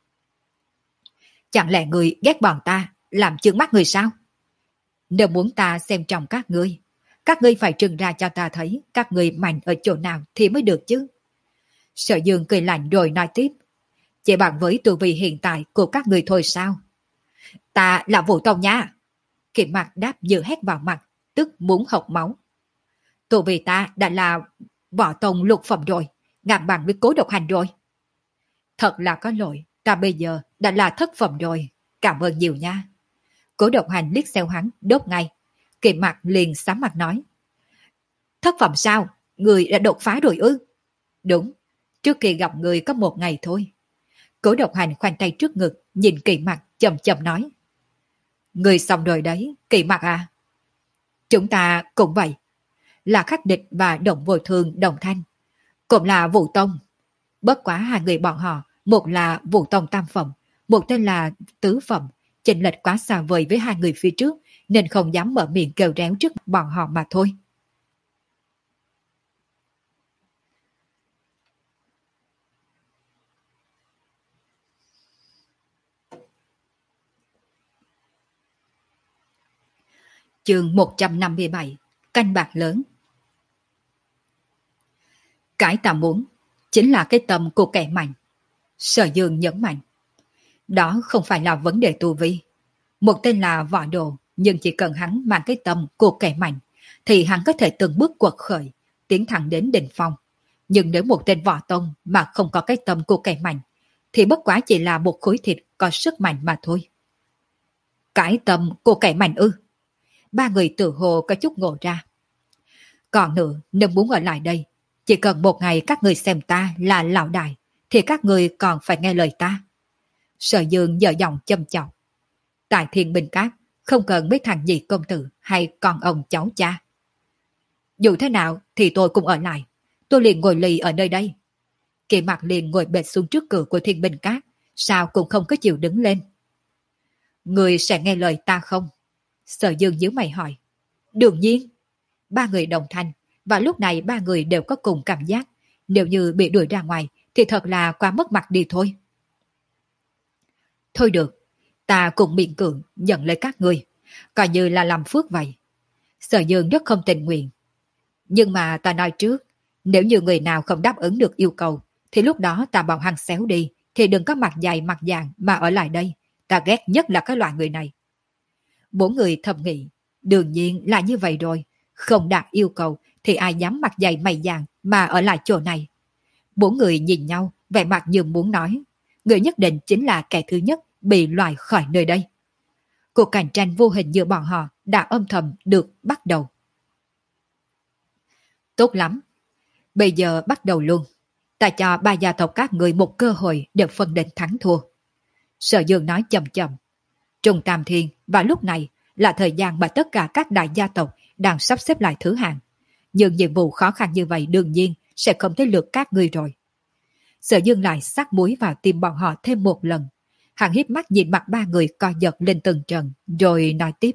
Chẳng lẽ người ghét bọn ta, làm trừng mắt người sao? Nếu muốn ta xem trọng các ngươi, các ngươi phải trừng ra cho ta thấy các ngươi mạnh ở chỗ nào thì mới được chứ. Sở Dương cười lạnh rồi nói tiếp. Chỉ bằng với tu vi hiện tại của các ngươi thôi sao? Ta là Vũ Tông nha. Kiệm mặt đáp như hét vào mặt, tức muốn học máu. Tu vi ta đã là võ tông lục phẩm rồi, ngang bằng với Cố Độc Hành rồi. Thật là có lỗi, ta bây giờ đã là thất phẩm rồi, cảm ơn nhiều nha. Cố Độc Hành liếc xéo hắn, đốt ngay. Kiệm mặt liền sám mặt nói. Thất phẩm sao? Người đã đột phá rồi ư? Đúng, trước khi gặp người có một ngày thôi. Cố Độc Hành khoanh tay trước ngực, nhìn Kỳ Mặc chậm chậm nói. Người xong rồi đấy, Kỳ Mặc à? Chúng ta cũng vậy. Là Khắc Địch và Động Vô Thương đồng thanh. Cũng là Vũ Tông. Bất quá hai người bọn họ, một là Vũ Tông tam phẩm, một tên là tứ phẩm. Chênh lệch quá xa vời với hai người phía trước, nên không dám mở miệng kêu réo trước bọn họ mà thôi. Chương một trăm năm mươi bảy. Canh bạc lớn. Cái ta muốn chính là cái tâm của kẻ mạnh. Sở Dương nhấn mạnh. Đó không phải là vấn đề tu vi. Một tên là võ đồ, nhưng chỉ cần hắn mang cái tâm của kẻ mạnh, thì hắn có thể từng bước quật khởi, tiến thẳng đến đỉnh phong. Nhưng nếu một tên võ tông mà không có cái tâm của kẻ mạnh, thì bất quá chỉ là một khối thịt có sức mạnh mà thôi. Cái tâm của kẻ mạnh ư? Ba người tự hồ có chút ngộ ra. Còn nữa, nếu muốn ở lại đây, chỉ cần một ngày các người xem ta là lão đại, thì các người còn phải nghe lời ta. Sở Dương dở giọng châm chọc. Tại Thiên Bình Cát, không cần mấy thằng nhị công tử hay con ông cháu cha. Dù thế nào thì tôi cũng ở lại. Tôi liền ngồi lì ở nơi đây. Kỳ Mặc liền ngồi bệt xuống trước cửa của Thiên Bình Cát, sao cũng không có chịu đứng lên. Người sẽ nghe lời ta không? Sở Dương nhíu mày hỏi. Đương nhiên. Ba người đồng thanh, và lúc này ba người đều có cùng cảm giác. Nếu như bị đuổi ra ngoài, thì thật là quá mất mặt đi thôi. Thôi được, ta cũng miễn cưỡng nhận lấy các người, coi như là làm phước vậy. Sở Dương rất không tình nguyện. Nhưng mà ta nói trước, nếu như người nào không đáp ứng được yêu cầu, thì lúc đó ta bảo hắn xéo đi, thì đừng có mặt dày mặt dàng mà ở lại đây. Ta ghét nhất là cái loại người này. Bốn người thầm nghĩ, đương nhiên là như vậy rồi. Không đạt yêu cầu thì ai dám mặt dày mày dàng mà ở lại chỗ này. Bốn người nhìn nhau, vẻ mặt như muốn nói. Người nhất định chính là kẻ thứ nhất bị loại khỏi nơi đây. Cuộc cạnh tranh vô hình giữa bọn họ đã âm thầm được bắt đầu. Tốt lắm. Bây giờ bắt đầu luôn. Ta cho ba gia tộc các người một cơ hội để phân định thắng thua. Sở Dương nói chậm chậm. Trung Tam Thiên và lúc này là thời gian mà tất cả các đại gia tộc đang sắp xếp lại thứ hạng. Nhưng nhiệm vụ khó khăn như vậy đương nhiên sẽ không tới lượt các ngươi rồi. Sở Dương lại sắc muối vào tim bọn họ thêm một lần. Hắn hiếp mắt nhìn mặt ba người co giật lên từng trận, rồi nói tiếp.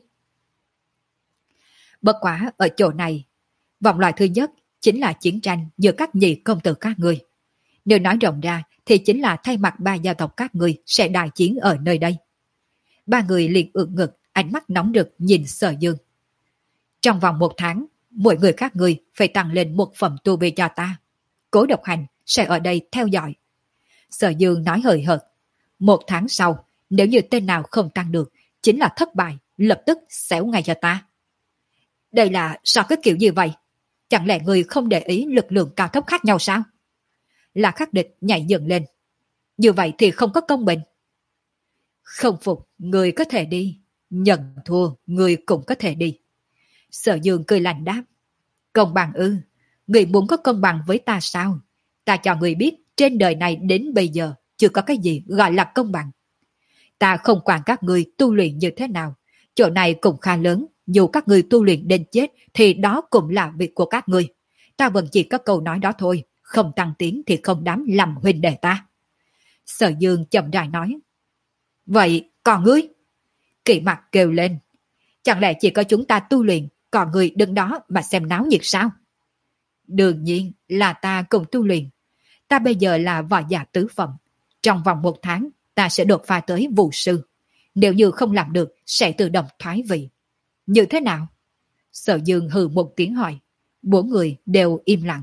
Bất quả ở chỗ này, vòng loại thứ nhất chính là chiến tranh giữa các nhị công tử các ngươi. Nếu nói rộng ra thì chính là thay mặt ba gia tộc các ngươi sẽ đại chiến ở nơi đây. Ba người liền ưỡn ngực, ánh mắt nóng rực nhìn Sở Dương. Trong vòng một tháng, mỗi người các ngươi phải tăng lên một phẩm tu vi cho ta. Cố Độc Hành sẽ ở đây theo dõi. Sở Dương nói hời hợt. Một tháng sau, nếu như tên nào không tăng được, chính là thất bại, lập tức xéo ngay cho ta. Đây là sao cái kiểu gì vậy? Chẳng lẽ người không để ý lực lượng cao thấp khác nhau sao? Là Khắc Địch nhảy dựng lên. Như vậy thì không có công bình. Không phục, người có thể đi. Nhận thua, người cũng có thể đi. Sở Dương cười lạnh đáp. Công bằng ư? Người muốn có công bằng với ta sao? Ta cho người biết trên đời này đến bây giờ chưa có cái gì gọi là công bằng. Ta không quản các người tu luyện như thế nào, Chỗ này cũng khá lớn, dù các người tu luyện đến chết thì đó cũng là việc của các người. Ta vẫn chỉ có câu nói đó thôi, không tăng tiến thì không dám làm huynh đệ ta. Sở Dương chậm rãi nói. Vậy còn ngươi? Kỵ Mặc kêu lên. Chẳng lẽ chỉ có chúng ta tu luyện, còn ngươi đứng đó mà xem náo nhiệt sao? Đương nhiên là ta cùng tu luyện. Ta bây giờ là võ giả tứ phẩm. Trong vòng một tháng, ta sẽ đột phá tới vũ sư. Nếu như không làm được, sẽ tự động thoái vị. Như thế nào? Sở Dương hừ một tiếng hỏi. Bốn người đều im lặng.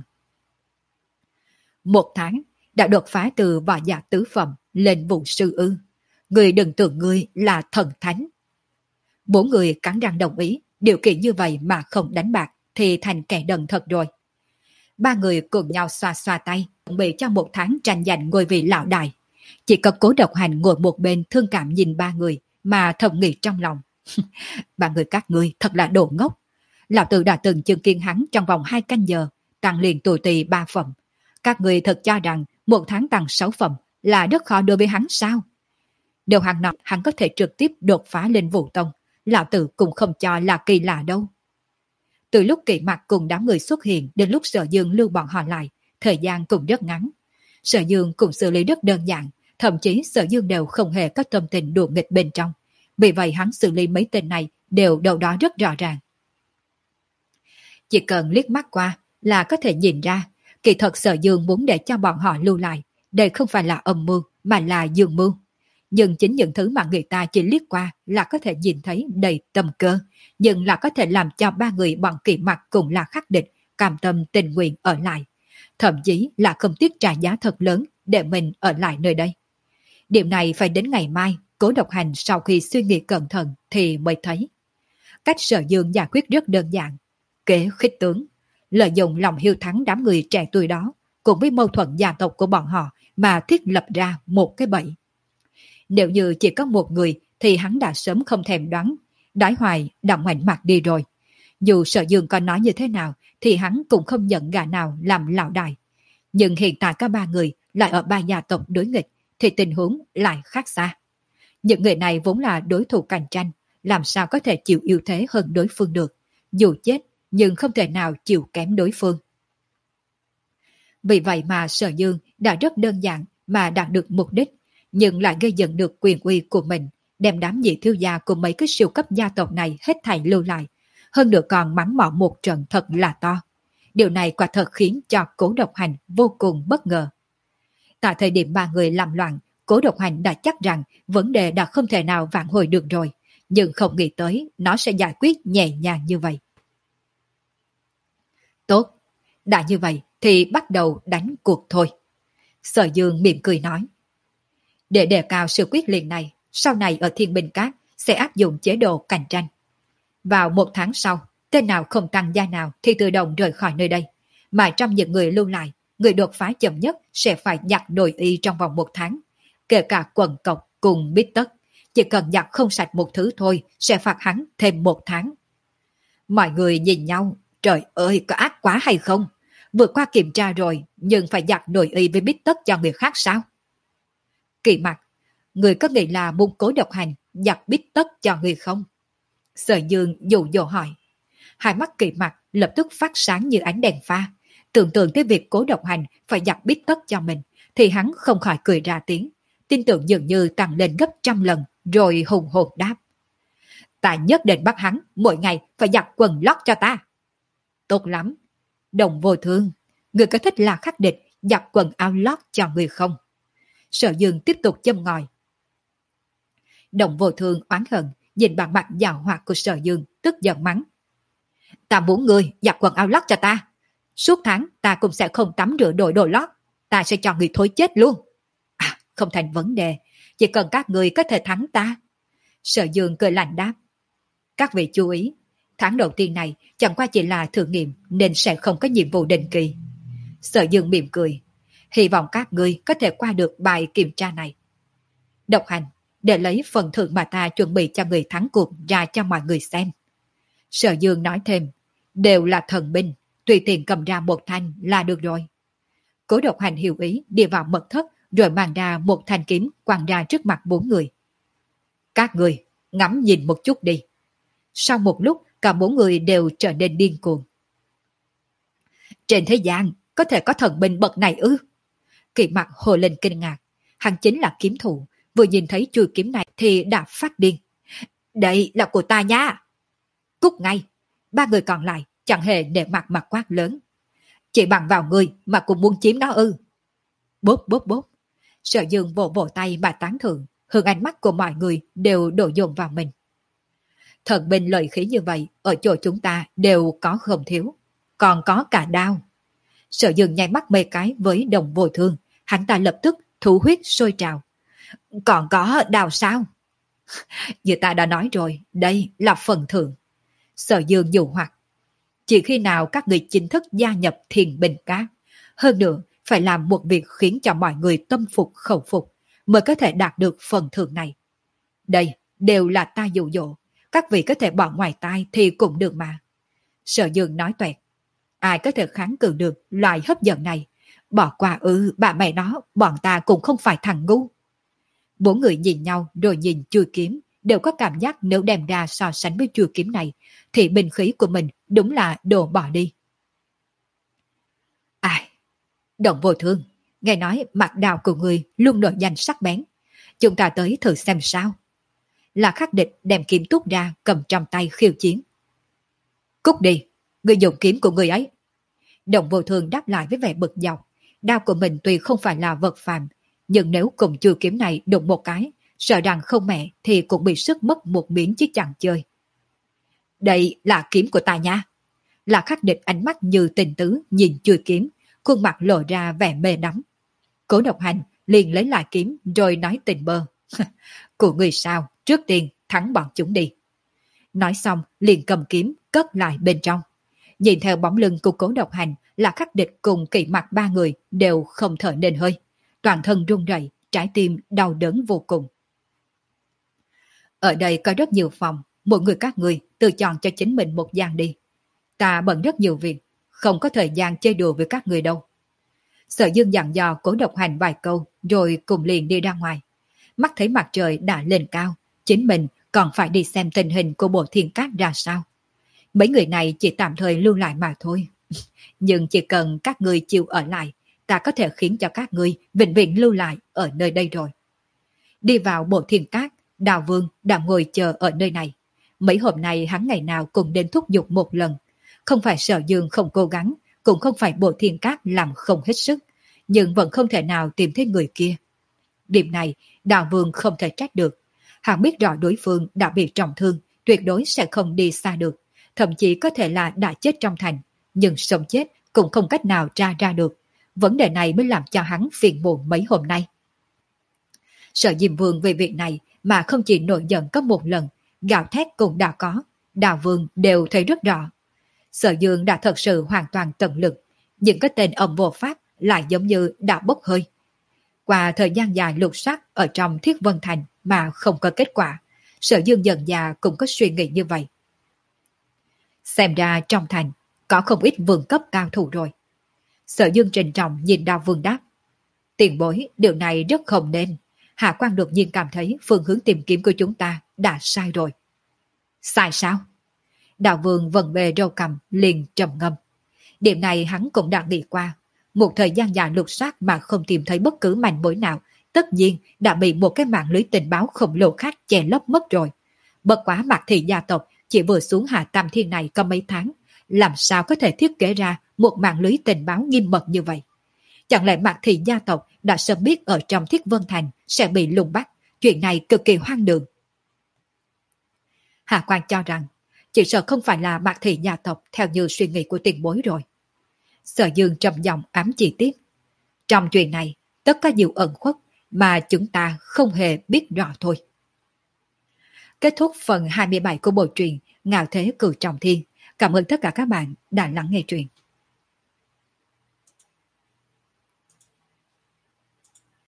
Một tháng, đã đột phá từ võ giả tứ phẩm lên vũ sư ư. Người đừng tưởng ngươi là thần thánh. Bốn người cắn răng đồng ý, điều kiện như vậy mà không đánh bạc thì thành kẻ đần thật rồi. Ba người cùng nhau xoa xoa tay, chuẩn bị cho một tháng tranh giành ngôi vị lão đại. Chỉ có Cố Độc Hành ngồi một bên thương cảm nhìn ba người mà thầm nghĩ trong lòng. Ba người các ngươi thật là đồ ngốc. Lão tử đã từng chứng kiến hắn trong vòng hai canh giờ, tăng liền tuổi tỳ ba phẩm. Các người thật cho rằng một tháng tăng sáu phẩm là rất khó đối với hắn sao? Nếu hắn nói hắn có thể trực tiếp đột phá lên Vũ Tông, lão tử cũng không cho là kỳ lạ đâu. Từ lúc Kỵ Mặc cùng đám người xuất hiện đến lúc Sở Dương lưu bọn họ lại, thời gian cũng rất ngắn. Sở Dương cũng xử lý rất đơn giản, thậm chí Sở Dương đều không hề có tâm tình đùa nghịch bên trong. Vì vậy hắn xử lý mấy tên này đều đâu đó rất rõ ràng. Chỉ cần liếc mắt qua là có thể nhìn ra, kỳ thật Sở Dương muốn để cho bọn họ lưu lại. Đây không phải là âm mưu mà là dương mưu. Nhưng chính những thứ mà người ta chỉ liếc qua là có thể nhìn thấy đầy tâm cơ, nhưng là có thể làm cho ba người bọn Kỵ Mặc cùng là khắc địch, cam tâm tình nguyện ở lại. Thậm chí là không tiếc trả giá thật lớn để mình ở lại nơi đây. Điểm này phải đến ngày mai, Cố Độc Hành sau khi suy nghĩ cẩn thận thì mới thấy. Cách Sở Dương giải quyết rất đơn giản. Kế khích tướng, lợi dụng lòng hiếu thắng đám người trẻ tuổi đó, cùng với mâu thuẫn gia tộc của bọn họ mà thiết lập ra một cái bẫy. Nếu như chỉ có một người thì hắn đã sớm không thèm đoán, đói hoài đã ngoảnh mặt đi rồi. Dù Sở Dương có nói như thế nào thì hắn cũng không nhận gã nào làm lão đại. Nhưng hiện tại có ba người lại ở ba gia tộc đối nghịch thì tình huống lại khác xa. Những người này vốn là đối thủ cạnh tranh, làm sao có thể chịu yếu thế hơn đối phương được. Dù chết nhưng không thể nào chịu kém đối phương. Vì vậy mà Sở Dương đã rất đơn giản mà đạt được mục đích, nhưng lại gây dựng được quyền uy của mình, đem đám nhị thiếu gia của mấy cái siêu cấp gia tộc này hết thảy lưu lại, hơn nữa còn mắng mỏ một trận thật là to. Điều này quả thật khiến cho Cố Độc Hành vô cùng bất ngờ. Tại thời điểm ba người làm loạn, Cố Độc Hành đã chắc rằng vấn đề đã không thể nào vãn hồi được rồi, nhưng không nghĩ tới nó sẽ giải quyết nhẹ nhàng như vậy. Tốt, đã như vậy thì bắt đầu đánh cuộc thôi. Sở Dương mỉm cười nói. Để đề cao sự quyết liệt này, sau này ở Thiên Bình Cát sẽ áp dụng chế độ cạnh tranh. Vào một tháng sau, tên nào không tăng gia nào thì tự động rời khỏi nơi đây. Mà trong những người lưu lại, người đột phá chậm nhất sẽ phải giặt nội y trong vòng một tháng. Kể cả quần cộc cùng bít tất, chỉ cần giặt không sạch một thứ thôi sẽ phạt hắn thêm một tháng. Mọi người nhìn nhau, trời ơi có ác quá hay không? Vượt qua kiểm tra rồi nhưng phải giặt nội y với bít tất cho người khác sao? Kỵ Mặc, người có nghĩ là muốn Cố Độc Hành giặt bít tất cho người không? Sở Dương dụ dỗ hỏi. Hai mắt Kỵ Mặc lập tức phát sáng như ánh đèn pha. Tưởng tượng tới việc Cố Độc Hành phải giặt bít tất cho mình thì hắn không khỏi cười ra tiếng. Tin tưởng dường như tăng lên gấp trăm lần rồi hùng hồn đáp. Ta nhất định bắt hắn mỗi ngày phải giặt quần lót cho ta. Tốt lắm. Đồng Vô Thương, người có thích là khắc địch giặt quần áo lót cho người không? Sở Dương tiếp tục châm ngòi. Đồng Vô Thương oán hận nhìn bằng mặt giàu hoạt của Sở Dương, tức giận mắng. Ta muốn người giặt quần áo lót cho ta. Suốt tháng ta cũng sẽ không tắm rửa đổi đồ lót. Ta sẽ cho người thối chết luôn. À, không thành vấn đề. Chỉ cần các người có thể thắng ta. Sở Dương cười lạnh đáp. Các vị chú ý, tháng đầu tiên này chẳng qua chỉ là thử nghiệm nên sẽ không có nhiệm vụ định kỳ. Sở Dương mỉm cười. Hy vọng các ngươi có thể qua được bài kiểm tra này. Độc Hành, để lấy phần thưởng mà ta chuẩn bị cho người thắng cuộc ra cho mọi người xem. Sở Dương nói thêm, đều là thần binh, tùy tiện cầm ra một thanh là được rồi. Cố Độc Hành hiểu ý đi vào mật thất rồi mang ra một thanh kiếm quăng ra trước mặt bốn người. Các người, ngắm nhìn một chút đi, Sau một lúc, cả bốn người đều trở nên điên cuồng. Trên thế gian, có thể có thần binh bậc này ư? Kỳ Mặc hồ lên kinh ngạc. Hắn chính là kiếm thủ, vừa nhìn thấy chuôi kiếm này thì đã phát điên. Đây là của ta nha! Cút ngay! Ba người còn lại chẳng hề để mặt mặt quát lớn. Chỉ bằng vào người mà cũng muốn chiếm nó ư? Bốp bốp bốp. Sở Dương vỗ vỗ tay mà tán thưởng, hướng ánh mắt của mọi người đều đổ dồn vào mình. Thần binh lợi khí như vậy ở chỗ chúng ta đều có không thiếu, còn có cả đao. Sở Dương nháy mắt mê cái với Đồng Vô Thương, hắn ta lập tức thủ huyết sôi trào. Còn có đao sao? Như ta đã nói rồi, đây là phần thưởng. Sở Dương dụ hoặc. Chỉ khi nào các người chính thức gia nhập Thiên Binh Các, hơn nữa phải làm một việc khiến cho mọi người tâm phục khẩu phục, mới có thể đạt được phần thưởng này. Đây đều là ta dụ dỗ, các vị có thể bỏ ngoài tai thì cũng được mà. Sở Dương nói toẹt. Ai có thể kháng cự được loại hấp dẫn này? Bỏ qua ư, bà mẹ nó, bọn ta cũng không phải thằng ngu. Bốn người nhìn nhau rồi nhìn chuôi kiếm, đều có cảm giác nếu đem ra so sánh với chuôi kiếm này, thì binh khí của mình đúng là đồ bỏ đi. Ai? Đồng Vô Thương, nghe nói mặt đào của người luôn nổi danh sắc bén. Chúng ta tới thử xem sao. Là Khắc Địch đem kiếm túc ra cầm trong tay khiêu chiến. Cút đi, người dùng kiếm của người ấy. Đồng Vô Thương đáp lại với vẻ bực dọc. Đao của mình tuy không phải là vật phàm, nhưng nếu cùng chuôi kiếm này đụng một cái, sợ rằng không mẹ thì cũng bị sức mất một miếng chứ chẳng chơi. Đây là kiếm của ta nha. Là Khắc Địch ánh mắt như tình tứ nhìn chuôi kiếm, khuôn mặt lộ ra vẻ mê đắm. Cố Độc Hành liền lấy lại kiếm rồi nói tình bơ. Của người sao, trước tiên thắng bọn chúng đi. Nói xong liền cầm kiếm cất lại bên trong. Nhìn theo bóng lưng của Cố Độc Hành, là Khắc Địch cùng Kỳ Mặc ba người đều không thở nên hơi. Toàn thân run rẩy, trái tim đau đớn vô cùng. Ở đây có rất nhiều phòng, mỗi người các người tự chọn cho chính mình một gian đi. Ta bận rất nhiều việc, không có thời gian chơi đùa với các người đâu. Sở Dương dặn dò Cố Độc Hành vài câu rồi cùng liền đi ra ngoài. Mắt thấy mặt trời đã lên cao, chính mình còn phải đi xem tình hình của bộ Thiên Cát ra sao. Mấy người này chỉ tạm thời lưu lại mà thôi. Nhưng chỉ cần các người chịu ở lại, ta có thể khiến cho các người vĩnh viễn lưu lại ở nơi đây rồi. Đi vào bộ Thiên Cát, Đào Vương đã ngồi chờ ở nơi này. Mấy hôm nay hắn ngày nào cũng đến thúc giục một lần. Không phải Sở Dương không cố gắng, cũng không phải bộ Thiên Cát làm không hết sức, nhưng vẫn không thể nào tìm thấy người kia. Điểm này, Đào Vương không thể trách được. Hắn biết rõ đối phương đã bị trọng thương, tuyệt đối sẽ không đi xa được, thậm chí có thể là đã chết trong thành, nhưng sống chết cũng không cách nào tra ra được. Vấn đề này mới làm cho hắn phiền muộn mấy hôm nay. Sở Diêm Vương về việc này mà không chỉ nổi giận có một lần, gào thét cũng đã có, Đào Vương đều thấy rất rõ. Sở Dương đã thật sự hoàn toàn tận lực, nhưng cái tên ông vô pháp lại giống như đã bốc hơi. Qua thời gian dài lục soát ở trong Thiết Vân Thành mà không có kết quả, Sở Dương dần già cũng có suy nghĩ như vậy. Xem ra trong thành có không ít vương cấp cao thủ rồi. Sở Dương trịnh trọng nhìn Đào Vương đáp. Tiền bối, điều này rất không nên. Hạ quan đột nhiên cảm thấy phương hướng tìm kiếm của chúng ta đã sai rồi. Sai sao? Đào Vương vần bề râu cầm liền trầm ngâm. Điểm này hắn cũng đã nghĩ qua. Một thời gian dài lục soát mà không tìm thấy bất cứ manh mối nào, tất nhiên đã bị một cái mạng lưới tình báo khổng lồ khác che lấp mất rồi. Bất quá Mạc Thị gia tộc chỉ vừa xuống Hạ Tam Thiên này có mấy tháng, làm sao có thể thiết kế ra một mạng lưới tình báo nghiêm mật như vậy? Chẳng lẽ Mạc Thị gia tộc đã sớm biết ở trong Thiết Vân Thành sẽ bị lùng bắt? Chuyện này cực kỳ hoang đường. Hạ quan cho rằng chỉ sợ không phải là Mạc Thị gia tộc theo như suy nghĩ của tiền bối rồi. Sở Dương trầm giọng ám chỉ tiếp. Trong chuyện này, tất có nhiều ẩn khuất mà chúng ta không hề biết rõ thôi. Kết thúc phần hai mươi bảy của bộ truyện Ngạo Thế Cửu Trọng Thiên. Cảm ơn tất cả các bạn đã lắng nghe truyện.